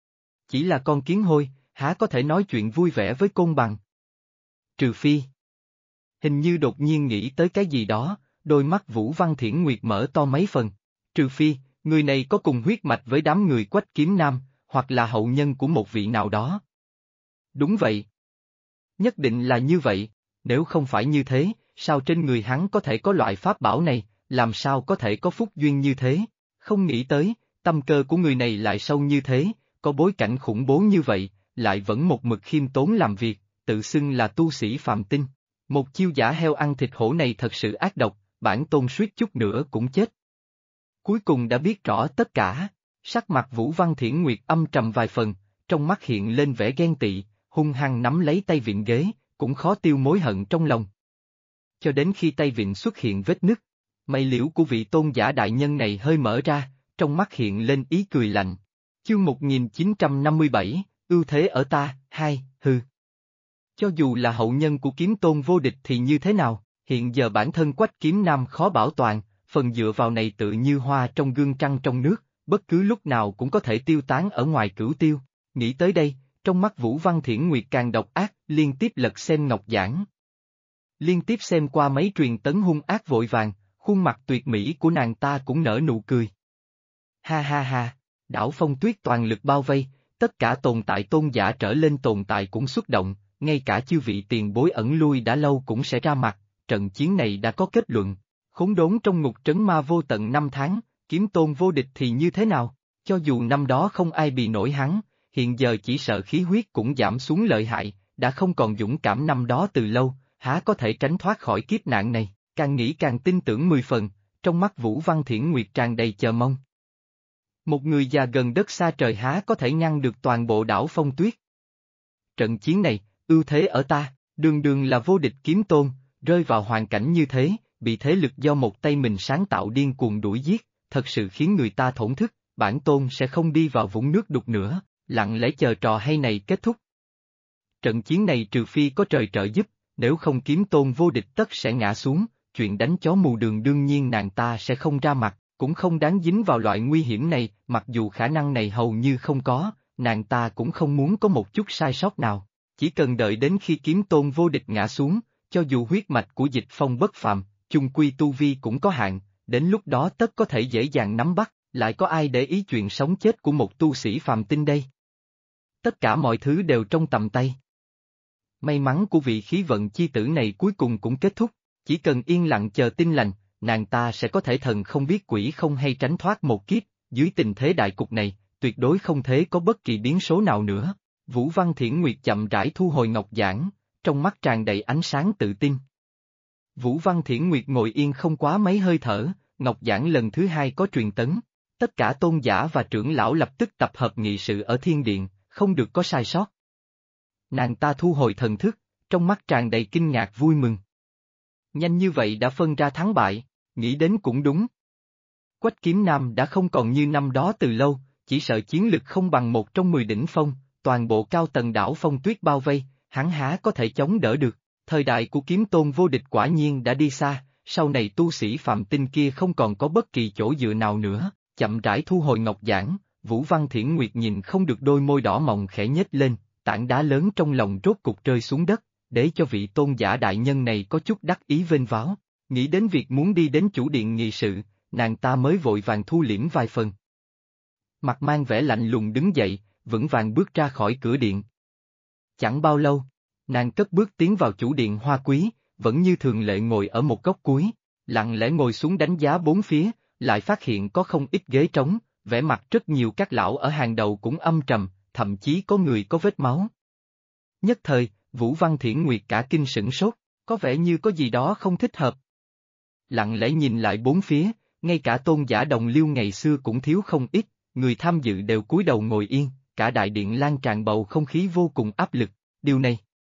[SPEAKER 1] Chỉ là con kiến hôi, há có thể nói chuyện vui vẻ với côn bằng. Trừ phi. Hình như đột nhiên nghĩ tới cái gì đó, đôi mắt Vũ Văn Thiển Nguyệt mở to mấy phần. Trừ phi, người này có cùng huyết mạch với đám người Quách Kiếm Nam, hoặc là hậu nhân của một vị nào đó. Đúng vậy. Nhất định là như vậy, nếu không phải như thế, sao trên người hắn có thể có loại pháp bảo này, làm sao có thể có phúc duyên như thế, không nghĩ tới, tâm cơ của người này lại sâu như thế, có bối cảnh khủng bố như vậy, lại vẫn một mực khiêm tốn làm việc, tự xưng là tu sĩ phàm tinh. Một chiêu giả heo ăn thịt hổ này thật sự ác độc, bản tôn suýt chút nữa cũng chết. Cuối cùng đã biết rõ tất cả, sắc mặt Vũ Văn Thiển Nguyệt âm trầm vài phần, trong mắt hiện lên vẻ ghen tị, hung hăng nắm lấy tay vịn ghế, cũng khó tiêu mối hận trong lòng. Cho đến khi tay vịn xuất hiện vết nứt, mày liễu của vị tôn giả đại nhân này hơi mở ra, trong mắt hiện lên ý cười lạnh. Chương 1957, ưu thế ở ta, hư. Cho dù là hậu nhân của kiếm tôn vô địch thì như thế nào, hiện giờ bản thân Quách Kiếm Nam khó bảo toàn, phần dựa vào này tự như hoa trong gương trăng trong nước, bất cứ lúc nào cũng có thể tiêu tán ở ngoài cửu tiêu. Nghĩ tới đây, trong mắt Vũ Văn Thiển Nguyệt càng độc ác, liên tiếp lật xem ngọc giản. Liên tiếp xem qua mấy truyền tấn hung ác vội vàng, khuôn mặt tuyệt mỹ của nàng ta cũng nở nụ cười. Ha ha ha, Đảo Phong Tuyết toàn lực bao vây, tất cả tồn tại tôn giả trở lên tồn tại cũng xuất động, ngay cả chư vị tiền bối ẩn lui đã lâu cũng sẽ ra mặt, trận chiến này đã có kết luận. Khốn đốn trong ngục trấn ma vô tận 5 tháng, kiếm tôn vô địch thì như thế nào, cho dù năm đó không ai bị nổi hắn, hiện giờ chỉ sợ khí huyết cũng giảm xuống lợi hại, đã không còn dũng cảm năm đó từ lâu, há có thể tránh thoát khỏi kiếp nạn này, càng nghĩ càng tin tưởng 10 phần, trong mắt Vũ Văn Thiển Nguyệt tràn đầy chờ mong. Một người già gần đất xa trời há có thể ngăn được toàn bộ Đảo Phong Tuyết. Trận chiến này, ưu thế ở ta, đường đường là vô địch kiếm tôn, rơi vào hoàn cảnh như thế, bị thế lực do một tay mình sáng tạo điên cuồng đuổi giết, thật sự khiến người ta thổn thức, bản tôn sẽ không đi vào vũng nước đục nữa, lặng lẽ chờ trò hay này kết thúc. Trận chiến này trừ phi có trời trợ giúp, nếu không kiếm tôn vô địch tất sẽ ngã xuống, chuyện đánh chó mù đường đương nhiên nàng ta sẽ không ra mặt, cũng không đáng dính vào loại nguy hiểm này, mặc dù khả năng này hầu như không có, nàng ta cũng không muốn có một chút sai sót nào, chỉ cần đợi đến khi kiếm tôn vô địch ngã xuống, cho dù huyết mạch của Dịch Phong bất phàm, chung quy tu vi cũng có hạn, đến lúc đó tất có thể dễ dàng nắm bắt, lại có ai để ý chuyện sống chết của một tu sĩ phàm tinh đây. Tất cả mọi thứ đều trong tầm tay. May mắn của vị khí vận chi tử này cuối cùng cũng kết thúc, chỉ cần yên lặng chờ tin lành, nàng ta sẽ có thể thần không biết quỷ không hay tránh thoát một kiếp, dưới tình thế đại cục này, tuyệt đối không thể có bất kỳ biến số nào nữa. Vũ Văn Thiển Nguyệt chậm rãi thu hồi ngọc giản, trong mắt tràn đầy ánh sáng tự tin. Vũ Văn Thiển Nguyệt ngồi yên không quá mấy hơi thở, ngọc giản lần thứ hai có truyền tấn. Tất cả tôn giả và trưởng lão lập tức tập hợp nghị sự ở thiên điện, không được có sai sót. Nàng ta thu hồi thần thức, trong mắt tràn đầy kinh ngạc vui mừng. Nhanh như vậy đã phân ra thắng bại, nghĩ đến cũng đúng. Quách Kiếm Nam đã không còn như năm đó từ lâu, chỉ sợ chiến lực không bằng một trong 10 đỉnh phong, toàn bộ cao tầng đảo Phong Tuyết bao vây, hắn há có thể chống đỡ được. Thời đại của kiếm tôn vô địch quả nhiên đã đi xa, sau này tu sĩ phạm tinh kia không còn có bất kỳ chỗ dựa nào nữa, chậm rãi thu hồi ngọc giản, Vũ Văn Thiển Nguyệt nhìn không được đôi môi đỏ mọng khẽ nhếch lên, tảng đá lớn trong lòng rốt cục rơi xuống đất, để cho vị tôn giả đại nhân này có chút đắc ý vênh váo, nghĩ đến việc muốn đi đến chủ điện nghị sự, nàng ta mới vội vàng thu liễm vài phần. Mặt mang vẻ lạnh lùng đứng dậy, vững vàng bước ra khỏi cửa điện. Chẳng bao lâu, nàng cất bước tiến vào chủ điện hoa quý, vẫn như thường lệ ngồi ở một góc cuối, lặng lẽ ngồi xuống đánh giá bốn phía, lại phát hiện có không ít ghế trống, vẻ mặt rất nhiều các lão ở hàng đầu cũng âm trầm, thậm chí có người có vết máu. Nhất thời, Vũ Văn Thiển Nguyệt cả kinh sửng sốt, có vẻ như có gì đó không thích hợp. Lặng lẽ nhìn lại bốn phía, ngay cả tôn giả đồng liêu ngày xưa cũng thiếu không ít, người tham dự đều cúi đầu ngồi yên, cả đại điện lan tràn bầu không khí vô cùng áp lực, điều này.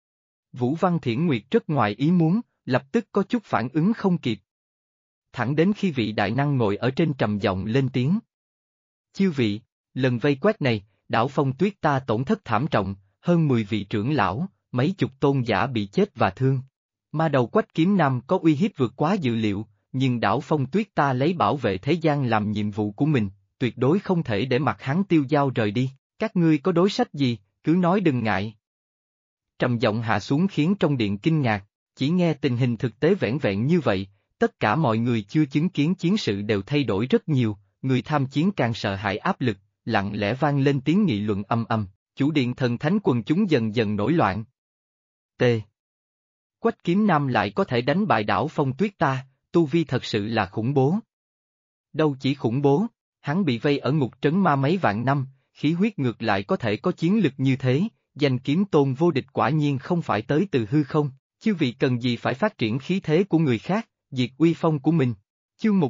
[SPEAKER 1] Vũ Văn Thiển Nguyệt rất ngoài ý muốn, lập tức có chút phản ứng không kịp. Thẳng đến khi vị đại năng ngồi ở trên trầm giọng lên tiếng. Chư vị, lần vây quét này, đảo Phong Tuyết ta tổn thất thảm trọng, hơn 10 vị trưởng lão, mấy chục tôn giả bị chết và thương. Ma đầu Quách Kiếm Nam có uy hiếp vượt quá dự liệu, nhưng đảo Phong Tuyết ta lấy bảo vệ thế gian làm nhiệm vụ của mình, tuyệt đối không thể để mặc hắn tiêu dao rời đi, các ngươi có đối sách gì, cứ nói đừng ngại. Trầm giọng hạ xuống khiến trong điện kinh ngạc, chỉ nghe tình hình thực tế vẻn vẹn như vậy, tất cả mọi người chưa chứng kiến chiến sự đều thay đổi rất nhiều, người tham chiến càng sợ hãi áp lực, lặng lẽ vang lên tiếng nghị luận âm âm, chủ điện thần thánh quần chúng dần dần nổi loạn. T. Quách Kiếm Nam lại có thể đánh bại đảo Phong Tuyết ta, tu vi thật sự là khủng bố. Đâu chỉ khủng bố, hắn bị vây ở ngục trấn ma mấy vạn năm, khí huyết ngược lại có thể có chiến lực như thế, danh kiếm tôn vô địch quả nhiên không phải tới từ hư không, chư vị cần gì phải phát triển khí thế của người khác, diệt uy phong của mình. Chương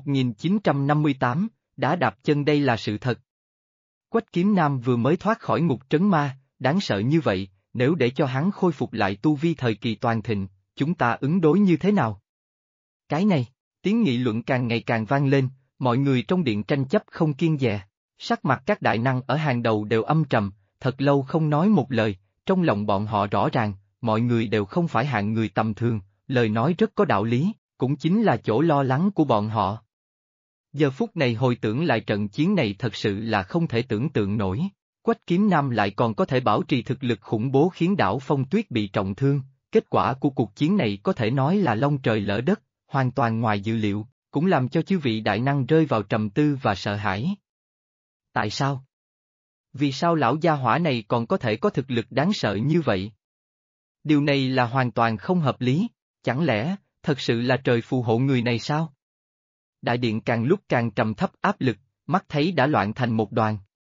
[SPEAKER 1] 1958, đã đạp chân đây là sự thật. Quách Kiếm Nam vừa mới thoát khỏi ngục trấn ma, đáng sợ như vậy, nếu để cho hắn khôi phục lại tu vi thời kỳ toàn thịnh, chúng ta ứng đối như thế nào? Cái này, tiếng nghị luận càng ngày càng vang lên, mọi người trong điện tranh chấp không kiêng dè, sắc mặt các đại năng ở hàng đầu đều âm trầm, thật lâu không nói một lời, trong lòng bọn họ rõ ràng, mọi người đều không phải hạng người tầm thường, lời nói rất có đạo lý, cũng chính là chỗ lo lắng của bọn họ. Giờ phút này hồi tưởng lại trận chiến này thật sự là không thể tưởng tượng nổi. Quách Kiếm Nam lại còn có thể bảo trì thực lực khủng bố khiến đảo Phong Tuyết bị trọng thương, kết quả của cuộc chiến này có thể nói là long trời lỡ đất, hoàn toàn ngoài dự liệu, cũng làm cho chư vị đại năng rơi vào trầm tư và sợ hãi. Tại sao? Vì sao lão gia hỏa này còn có thể có thực lực đáng sợ như vậy? Điều này là hoàn toàn không hợp lý, chẳng lẽ, thật sự là trời phù hộ người này sao? Đại điện càng lúc càng trầm thấp áp lực, mắt thấy đã loạn thành một đoàn.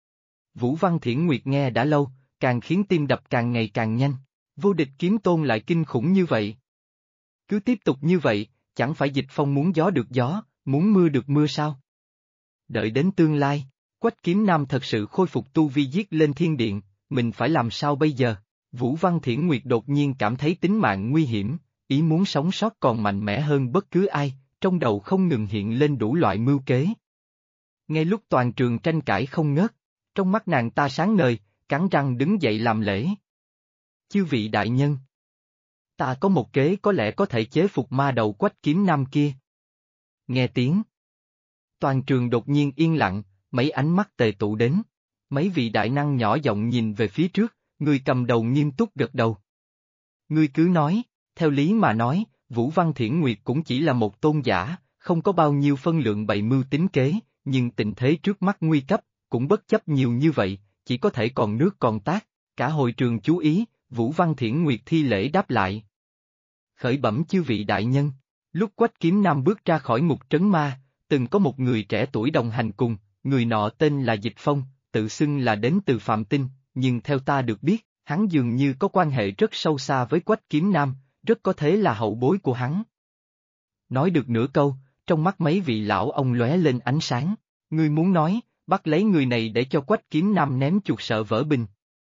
[SPEAKER 1] Vũ Văn Thiển Nguyệt nghe đã lâu, càng khiến tim đập càng ngày càng nhanh, vô địch kiếm tôn lại kinh khủng như vậy. Cứ tiếp tục như vậy, chẳng phải Dịch Phong muốn gió được gió, muốn mưa được mưa sao? Đợi đến tương lai, Quách Kiếm Nam thật sự khôi phục tu vi giết lên thiên điện, mình phải làm sao bây giờ? Vũ Văn Thiển Nguyệt đột nhiên cảm thấy tính mạng nguy hiểm, ý muốn sống sót còn mạnh mẽ hơn bất cứ ai, trong đầu không ngừng hiện lên đủ loại mưu kế. Ngay lúc toàn trường tranh cãi không ngớt, trong mắt nàng ta sáng ngời, cắn răng đứng dậy làm lễ. Chư vị đại nhân, ta có một kế có lẽ có thể chế phục ma đầu Quách Kiếm Nam kia. Nghe tiếng, toàn trường đột nhiên yên lặng, mấy ánh mắt tề tụ đến. Mấy vị đại năng nhỏ giọng nhìn về phía trước, người cầm đầu nghiêm túc gật đầu. Ngươi cứ nói, theo lý mà nói, Vũ Văn Thiển Nguyệt cũng chỉ là một tôn giả, không có bao nhiêu phân lượng bày mưu tính kế, nhưng tình thế trước mắt nguy cấp, cũng bất chấp nhiều như vậy, chỉ có thể còn nước còn tát. Cả hội trường chú ý, Vũ Văn Thiển Nguyệt thi lễ đáp lại. Khởi bẩm chư vị đại nhân, lúc Quách Kiếm Nam bước ra khỏi ngục trấn ma, từng có một người trẻ tuổi đồng hành cùng, người nọ tên là Dịch Phong, tự xưng là đến từ Phạm Tinh, nhưng theo ta được biết, hắn dường như có quan hệ rất sâu xa với Quách Kiếm Nam, rất có thể là hậu bối của hắn. Nói được nửa câu, trong mắt mấy vị lão ông lóe lên ánh sáng, ngươi muốn nói, bắt lấy người này để cho Quách Kiếm Nam ném chuột sợ vỡ bình.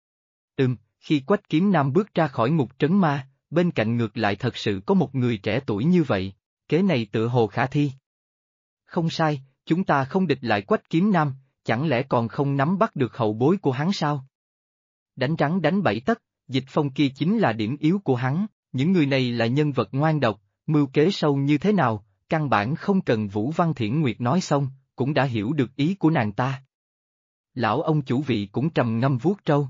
[SPEAKER 1] Khi Quách Kiếm Nam bước ra khỏi ngục trấn ma, bên cạnh ngược lại thật sự có một người trẻ tuổi như vậy, kế này tựa hồ khả thi. Không sai, chúng ta không địch lại Quách Kiếm Nam, chẳng lẽ còn không nắm bắt được hậu bối của hắn sao? Đánh rắn đánh bẫy tất, Dịch Phong kia chính là điểm yếu của hắn, những người này là nhân vật ngoan độc, mưu kế sâu như thế nào, căn bản không cần Vũ Văn Thiển Nguyệt nói xong, cũng đã hiểu được ý của nàng ta. Lão ông chủ vị cũng trầm ngâm vuốt râu.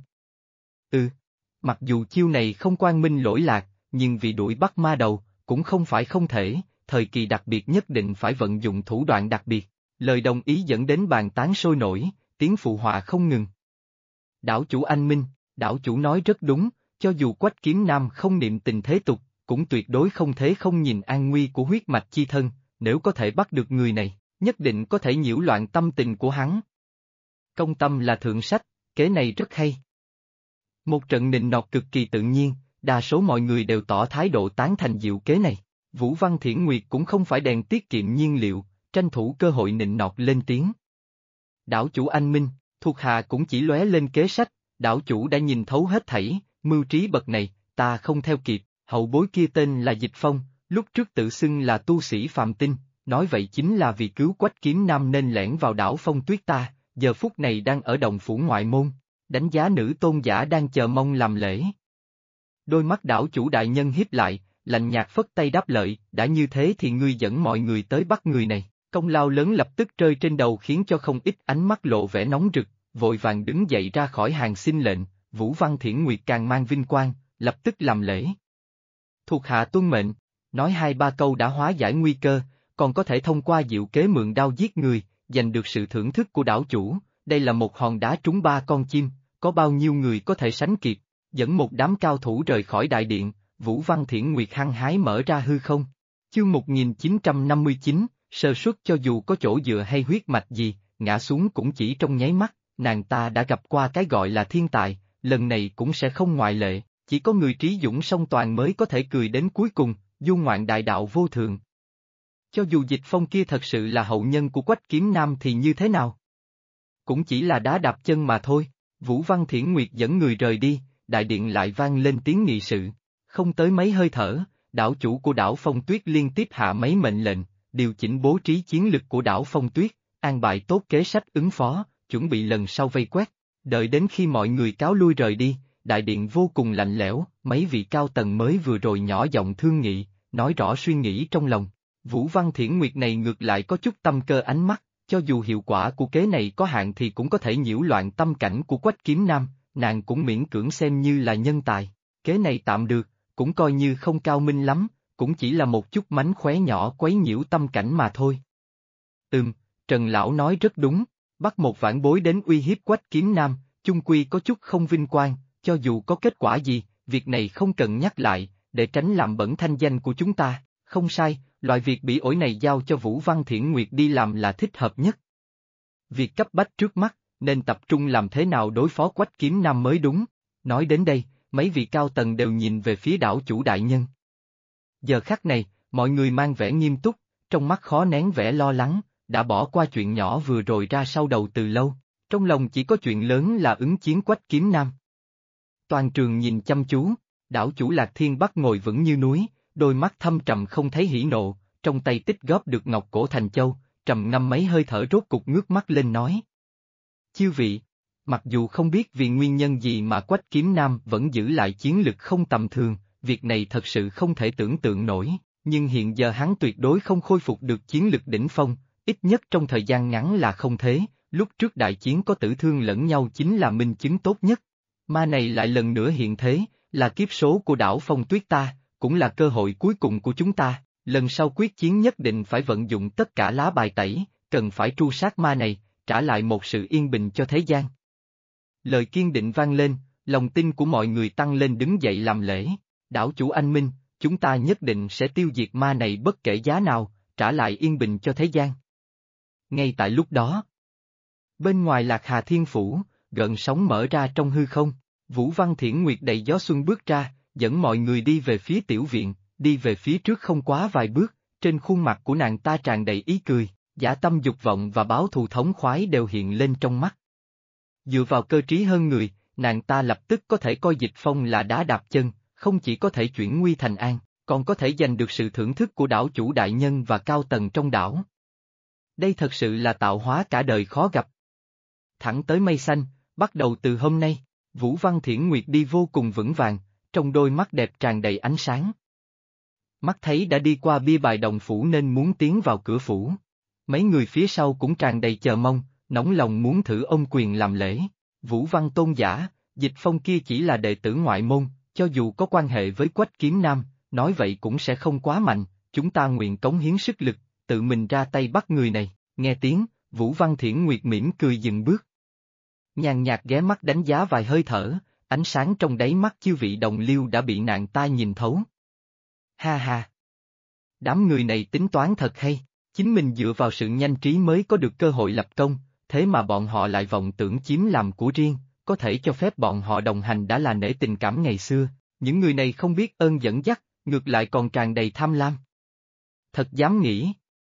[SPEAKER 1] Mặc dù chiêu này không quang minh lỗi lạc, nhưng vì đuổi bắt ma đầu, cũng không phải không thể, thời kỳ đặc biệt nhất định phải vận dụng thủ đoạn đặc biệt. Lời đồng ý dẫn đến bàn tán sôi nổi, tiếng phụ họa không ngừng. Đảo chủ anh minh, đảo chủ nói rất đúng, cho dù Quách Kiếm Nam không niệm tình thế tục, cũng tuyệt đối không thể không nhìn an nguy của huyết mạch chi thân, nếu có thể bắt được người này, nhất định có thể nhiễu loạn tâm tình của hắn. Công tâm là thượng sách, kế này rất hay. Một trận nịnh nọt cực kỳ tự nhiên, đa số mọi người đều tỏ thái độ tán thành diệu kế này. Vũ Văn Thiển Nguyệt cũng không phải đèn tiết kiệm nhiên liệu, tranh thủ cơ hội nịnh nọt lên tiếng. Đảo chủ anh minh, thuộc hạ cũng chỉ lóe lên kế sách, đảo chủ đã nhìn thấu hết thảy, mưu trí bậc này, ta không theo kịp, hậu bối kia tên là Dịch Phong, lúc trước tự xưng là tu sĩ Phạm Tinh, nói vậy chính là vì cứu Quách Kiếm Nam nên lẻn vào đảo Phong Tuyết ta, giờ phút này đang ở đồng phủ ngoại môn, đánh giá nữ tôn giả đang chờ mong làm lễ. Đôi mắt đảo chủ đại nhân híp lại, lạnh nhạt phất tay đáp lợi, đã như thế thì ngươi dẫn mọi người tới bắt người này. Công lao lớn lập tức rơi trên đầu khiến cho không ít ánh mắt lộ vẻ nóng rực, vội vàng đứng dậy ra khỏi hàng xin lệnh, Vũ Văn Thiển Nguyệt càng mang vinh quang, lập tức làm lễ. Thuộc hạ tuân mệnh, nói 2-3 câu đã hóa giải nguy cơ, còn có thể thông qua diệu kế mượn đao giết người, giành được sự thưởng thức của đảo chủ, đây là một hòn đá trúng 3 con chim, có bao nhiêu người có thể sánh kịp, dẫn một đám cao thủ rời khỏi đại điện, Vũ Văn Thiển Nguyệt hăng hái mở ra hư không. Chương 1959 Sơ suất cho dù có chỗ dựa hay huyết mạch gì, ngã xuống cũng chỉ trong nháy mắt, nàng ta đã gặp qua cái gọi là thiên tài, lần này cũng sẽ không ngoại lệ, chỉ có người trí dũng song toàn mới có thể cười đến cuối cùng, du ngoạn đại đạo vô thượng. Cho dù Dịch Phong kia thật sự là hậu nhân của Quách Kiếm Nam thì như thế nào? Cũng chỉ là đá đạp chân mà thôi, Vũ Văn Thiển Nguyệt dẫn người rời đi, đại điện lại vang lên tiếng nghị sự, không tới mấy hơi thở, đảo chủ của đảo Phong Tuyết liên tiếp hạ mấy mệnh lệnh. Điều chỉnh bố trí chiến lực của đảo Phong Tuyết, an bài tốt kế sách ứng phó, chuẩn bị lần sau vây quét. Đợi đến khi mọi người cáo lui rời đi, đại điện vô cùng lạnh lẽo, mấy vị cao tầng mới vừa rồi nhỏ giọng thương nghị, nói rõ suy nghĩ trong lòng. Vũ Văn Thiển Nguyệt này ngược lại có chút tâm cơ ánh mắt, cho dù hiệu quả của kế này có hạn thì cũng có thể nhiễu loạn tâm cảnh của Quách Kiếm Nam, nàng cũng miễn cưỡng xem như là nhân tài. Kế này tạm được, cũng coi như không cao minh lắm. Cũng chỉ là một chút mánh khóe nhỏ quấy nhiễu tâm cảnh mà thôi. Trần Lão nói rất đúng, bắt một vãn bối đến uy hiếp Quách Kiếm Nam, chung quy có chút không vinh quang, cho dù có kết quả gì, việc này không cần nhắc lại, để tránh làm bẩn thanh danh của chúng ta, không sai, loại việc bỉ ổi này giao cho Vũ Văn Thiển Nguyệt đi làm là thích hợp nhất. Việc cấp bách trước mắt, nên tập trung làm thế nào đối phó Quách Kiếm Nam mới đúng, nói đến đây, mấy vị cao tầng đều nhìn về phía đảo chủ đại nhân. Giờ khắc này, mọi người mang vẻ nghiêm túc, trong mắt khó nén vẻ lo lắng, đã bỏ qua chuyện nhỏ vừa rồi ra sau đầu từ lâu, trong lòng chỉ có chuyện lớn là ứng chiến Quách Kiếm Nam. Toàn trường nhìn chăm chú, đảo chủ Lạc Thiên Bắc ngồi vững như núi, đôi mắt thâm trầm không thấy hỉ nộ, trong tay tích góp được ngọc cổ thành châu, trầm ngâm mấy hơi thở rốt cục ngước mắt lên nói. Chư vị, mặc dù không biết vì nguyên nhân gì mà Quách Kiếm Nam vẫn giữ lại chiến lực không tầm thường, việc này thật sự không thể tưởng tượng nổi, nhưng hiện giờ hắn tuyệt đối không khôi phục được chiến lực đỉnh phong, ít nhất trong thời gian ngắn là không thế, lúc trước đại chiến có tử thương lẫn nhau chính là minh chứng tốt nhất. Ma này lại lần nữa hiện thế, là kiếp số của đảo Phong Tuyết ta, cũng là cơ hội cuối cùng của chúng ta, lần sau quyết chiến nhất định phải vận dụng tất cả lá bài tẩy, cần phải tru sát ma này, trả lại một sự yên bình cho thế gian. Lời kiên định vang lên, lòng tin của mọi người tăng lên đứng dậy làm lễ, đảo chủ anh minh, chúng ta nhất định sẽ tiêu diệt ma này bất kể giá nào, trả lại yên bình cho thế gian. Ngay tại lúc đó, bên ngoài Lạc Hà Thiên Phủ, gợn sóng mở ra trong hư không, Vũ Văn Thiển Nguyệt đầy gió xuân bước ra, dẫn mọi người đi về phía tiểu viện, đi về phía trước không quá vài bước, trên khuôn mặt của nàng ta tràn đầy ý cười, dã tâm dục vọng và báo thù thống khoái đều hiện lên trong mắt. Dựa vào cơ trí hơn người, nàng ta lập tức có thể coi Dịch Phong là đá đạp chân, không chỉ có thể chuyển nguy thành an, còn có thể giành được sự thưởng thức của đảo chủ đại nhân và cao tầng trong đảo. Đây thật sự là tạo hóa cả đời khó gặp. Thẳng tới mây xanh, bắt đầu từ hôm nay, Vũ Văn Thiển Nguyệt đi vô cùng vững vàng, trong đôi mắt đẹp tràn đầy ánh sáng. Mắt thấy đã đi qua bia bài đồng phủ nên muốn tiến vào cửa phủ. Mấy người phía sau cũng tràn đầy chờ mong, nóng lòng muốn thử ôm quyền làm lễ. Vũ Văn tôn giả, Dịch Phong kia chỉ là đệ tử ngoại môn, cho dù có quan hệ với Quách Kiếm Nam, nói vậy cũng sẽ không quá mạnh, chúng ta nguyện cống hiến sức lực, tự mình ra tay bắt người này. Nghe tiếng, Vũ Văn Thiển Nguyệt mỉm cười dừng bước. Nhàn nhạt ghé mắt đánh giá vài hơi thở, ánh sáng trong đáy mắt chư vị đồng liêu đã bị nàng ta nhìn thấu. Ha ha! Đám người này tính toán thật hay, chính mình dựa vào sự nhanh trí mới có được cơ hội lập công, thế mà bọn họ lại vọng tưởng chiếm làm của riêng, có thể cho phép bọn họ đồng hành đã là nể tình cảm ngày xưa, những người này không biết ơn dẫn dắt, ngược lại còn tràn đầy tham lam. Thật dám nghĩ.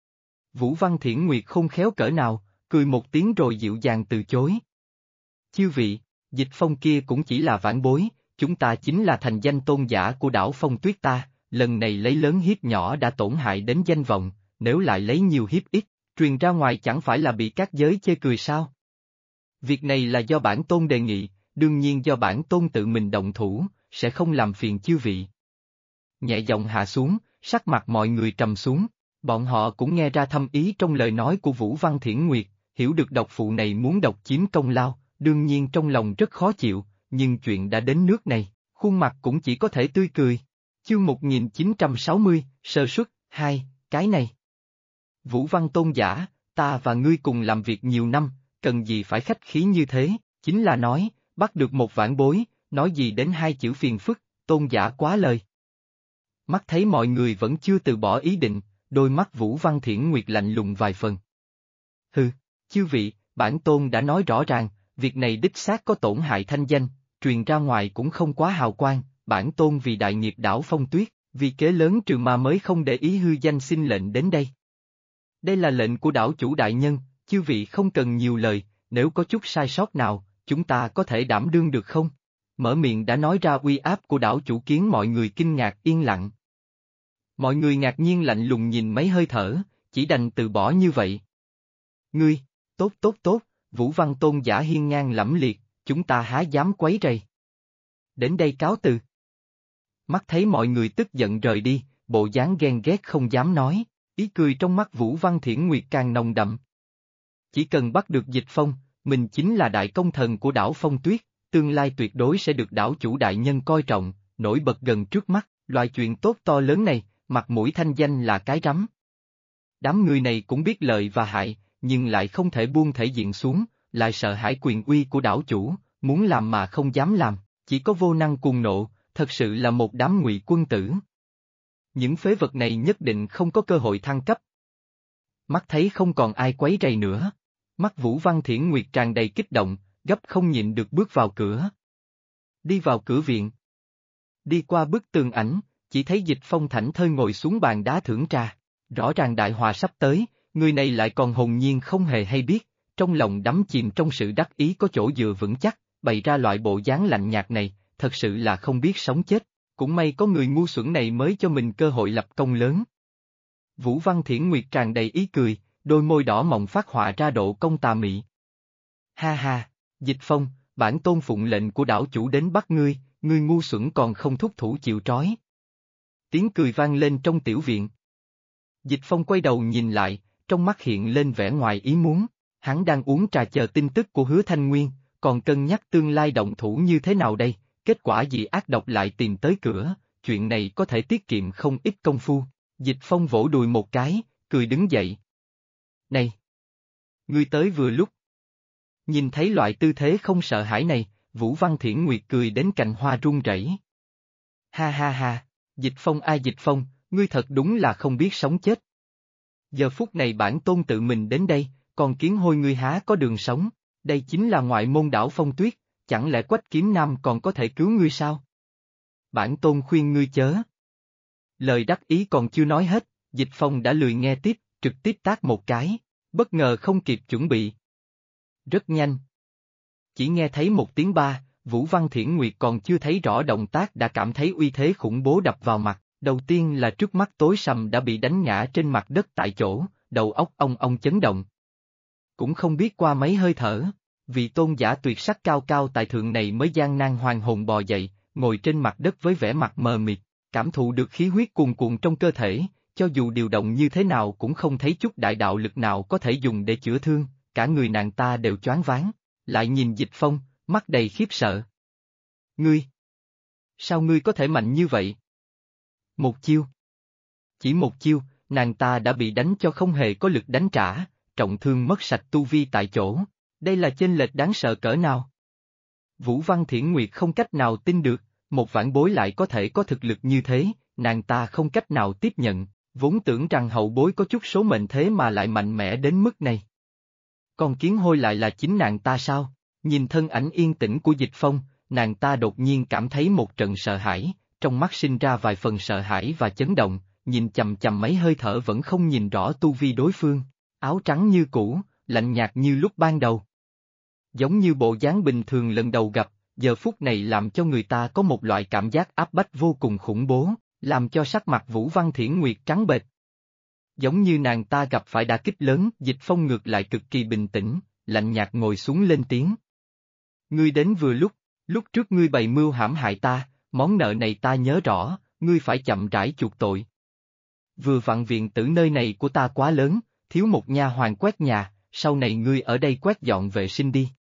[SPEAKER 1] Vũ Văn Thiển Nguyệt không khéo cỡ nào, cười một tiếng rồi dịu dàng từ chối. Chư vị, Dịch Phong kia cũng chỉ là vãn bối, chúng ta chính là thành danh tôn giả của đảo Phong Tuyết ta, lần này lấy lớn hiếp nhỏ đã tổn hại đến danh vọng, nếu lại lấy nhiều hiếp ít, truyền ra ngoài chẳng phải là bị các giới chê cười sao? Việc này là do bản tôn đề nghị, đương nhiên do bản tôn tự mình động thủ, sẽ không làm phiền chư vị. Nhẹ giọng hạ xuống, sắc mặt mọi người trầm xuống, bọn họ cũng nghe ra thâm ý trong lời nói của Vũ Văn Thiển Nguyệt, hiểu được độc phụ này muốn độc chiếm công lao, đương nhiên trong lòng rất khó chịu, nhưng chuyện đã đến nước này, khuôn mặt cũng chỉ có thể tươi cười. Chương 1960, sơ suất, 2, cái này. Vũ Văn tôn giả, ta và ngươi cùng làm việc nhiều năm, cần gì phải khách khí như thế, chính là nói, bắt được một vãn bối, nói gì đến hai chữ phiền phức, tôn giả quá lời. Mắt thấy mọi người vẫn chưa từ bỏ ý định, đôi mắt Vũ Văn Thiển Nguyệt lạnh lùng vài phần. Hừ, chư vị, bản tôn đã nói rõ ràng, việc này đích xác có tổn hại thanh danh, truyền ra ngoài cũng không quá hào quang, bản tôn vì đại nghiệp đảo Phong Tuyết, vì kế lớn trừ ma mới không để ý hư danh xin lệnh đến đây. Đây là lệnh của đảo chủ đại nhân, chư vị không cần nhiều lời, nếu có chút sai sót nào, chúng ta có thể đảm đương được không? Mở miệng đã nói ra uy áp của đảo chủ khiến mọi người kinh ngạc yên lặng. Mọi người ngạc nhiên lạnh lùng nhìn mấy hơi thở, chỉ đành từ bỏ như vậy. Ngươi, tốt tốt tốt, Vũ Văn tôn giả hiên ngang lẫm liệt, chúng ta há dám quấy rầy. Đến đây cáo từ. Mắt thấy mọi người tức giận rời đi, bộ dáng ghen ghét không dám nói, ý cười trong mắt Vũ Văn Thiển Nguyệt càng nồng đậm. Chỉ cần bắt được Dịch Phong, mình chính là đại công thần của đảo Phong Tuyết, tương lai tuyệt đối sẽ được đảo chủ đại nhân coi trọng, nổi bật gần trước mắt, loại chuyện tốt to lớn này, mặt mũi thanh danh là cái rắm. Đám người này cũng biết lợi và hại, nhưng lại không thể buông thể diện xuống, lại sợ hãi quyền uy của đảo chủ, muốn làm mà không dám làm, chỉ có vô năng cuồng nộ, thật sự là một đám ngụy quân tử. Những phế vật này nhất định không có cơ hội thăng cấp. Mắt thấy không còn ai quấy rầy nữa, mắt Vũ Văn Thiển Nguyệt tràn đầy kích động, gấp không nhịn được bước vào cửa. Đi vào cửa viện. Đi qua bức tường ảnh, chỉ thấy Dịch Phong thảnh thơi ngồi xuống bàn đá thưởng trà, rõ ràng đại hòa sắp tới, người này lại còn hồn nhiên không hề hay biết, trong lòng đắm chìm trong sự đắc ý có chỗ dựa vững chắc, bày ra loại bộ dáng lạnh nhạt này, thật sự là không biết sống chết, cũng may có người ngu xuẩn này mới cho mình cơ hội lập công lớn. Vũ Văn Thiển Nguyệt tràn đầy ý cười, đôi môi đỏ mọng phát họa ra độ cong tà mị. Ha ha, Dịch Phong, bản tôn phụng lệnh của đảo chủ đến bắt ngươi, ngươi ngu xuẩn còn không thúc thủ chịu trói. Tiếng cười vang lên trong tiểu viện. Dịch Phong quay đầu nhìn lại, trong mắt hiện lên vẻ ngoài ý muốn, hắn đang uống trà chờ tin tức của Hứa Thanh Nguyên, còn cân nhắc tương lai động thủ như thế nào đây, kết quả dị ác độc lại tìm tới cửa, chuyện này có thể tiết kiệm không ít công phu. Dịch Phong vỗ đùi một cái, cười đứng dậy. Này! Ngươi tới vừa lúc. Nhìn thấy loại tư thế không sợ hãi này, Vũ Văn Thiển Nguyệt cười đến cành hoa run rẩy. Ha ha ha, Dịch Phong a Dịch Phong, ngươi thật đúng là không biết sống chết. Giờ phút này bản tôn tự mình đến đây, còn Kiến Hôi ngươi há có đường sống, đây chính là ngoại môn đảo Phong Tuyết, chẳng lẽ Quách Kiếm Nam còn có thể cứu ngươi sao? Bản tôn khuyên ngươi chớ. Lời đắc ý còn chưa nói hết, Dịch Phong đã lười nghe tiếp, trực tiếp tát một cái, bất ngờ không kịp chuẩn bị. Rất nhanh. Chỉ nghe thấy một tiếng ba, Vũ Văn Thiển Nguyệt còn chưa thấy rõ động tác đã cảm thấy uy thế khủng bố đập vào mặt, đầu tiên là trước mắt tối sầm đã bị đánh ngã trên mặt đất tại chỗ, đầu óc ong chấn động. Cũng không biết qua mấy hơi thở, vị tôn giả tuyệt sắc cao cao tại thượng này mới gian nan hoàn hồn bò dậy, ngồi trên mặt đất với vẻ mặt mờ mịt, cảm thụ được khí huyết cuồn cuộn trong cơ thể, cho dù điều động như thế nào cũng không thấy chút đại đạo lực nào có thể dùng để chữa thương, cả người nàng ta đều choáng váng, lại nhìn Dịch Phong, mắt đầy khiếp sợ. Ngươi! Sao ngươi có thể mạnh như vậy? Một chiêu. Chỉ một chiêu, nàng ta đã bị đánh cho không hề có lực đánh trả, trọng thương mất sạch tu vi tại chỗ, đây là chênh lệch đáng sợ cỡ nào? Vũ Văn Thiển Nguyệt không cách nào tin được, một vãn bối lại có thể có thực lực như thế, nàng ta không cách nào tiếp nhận, vốn tưởng rằng hậu bối có chút số mệnh thế mà lại mạnh mẽ đến mức này. Còn Kiến Hôi lại là chính nàng ta sao? Nhìn thân ảnh yên tĩnh của Dịch Phong, nàng ta đột nhiên cảm thấy một trận sợ hãi, trong mắt sinh ra vài phần sợ hãi và chấn động, nhìn chầm chầm mấy hơi thở vẫn không nhìn rõ tu vi đối phương, áo trắng như cũ, lạnh nhạt như lúc ban đầu. Giống như bộ dáng bình thường lần đầu gặp, giờ phút này làm cho người ta có một loại cảm giác áp bách vô cùng khủng bố, làm cho sắc mặt Vũ Văn Thiển Nguyệt trắng bệch. Giống như nàng ta gặp phải đả kích lớn, Dịch Phong ngược lại cực kỳ bình tĩnh, lạnh nhạt ngồi xuống lên tiếng. Ngươi đến vừa lúc trước ngươi bày mưu hãm hại ta, món nợ này ta nhớ rõ, ngươi phải chậm rãi chuộc tội. Vừa vặn viện tử nơi này của ta quá lớn, thiếu một nha hoàn quét nhà, sau này ngươi ở đây quét dọn vệ sinh đi.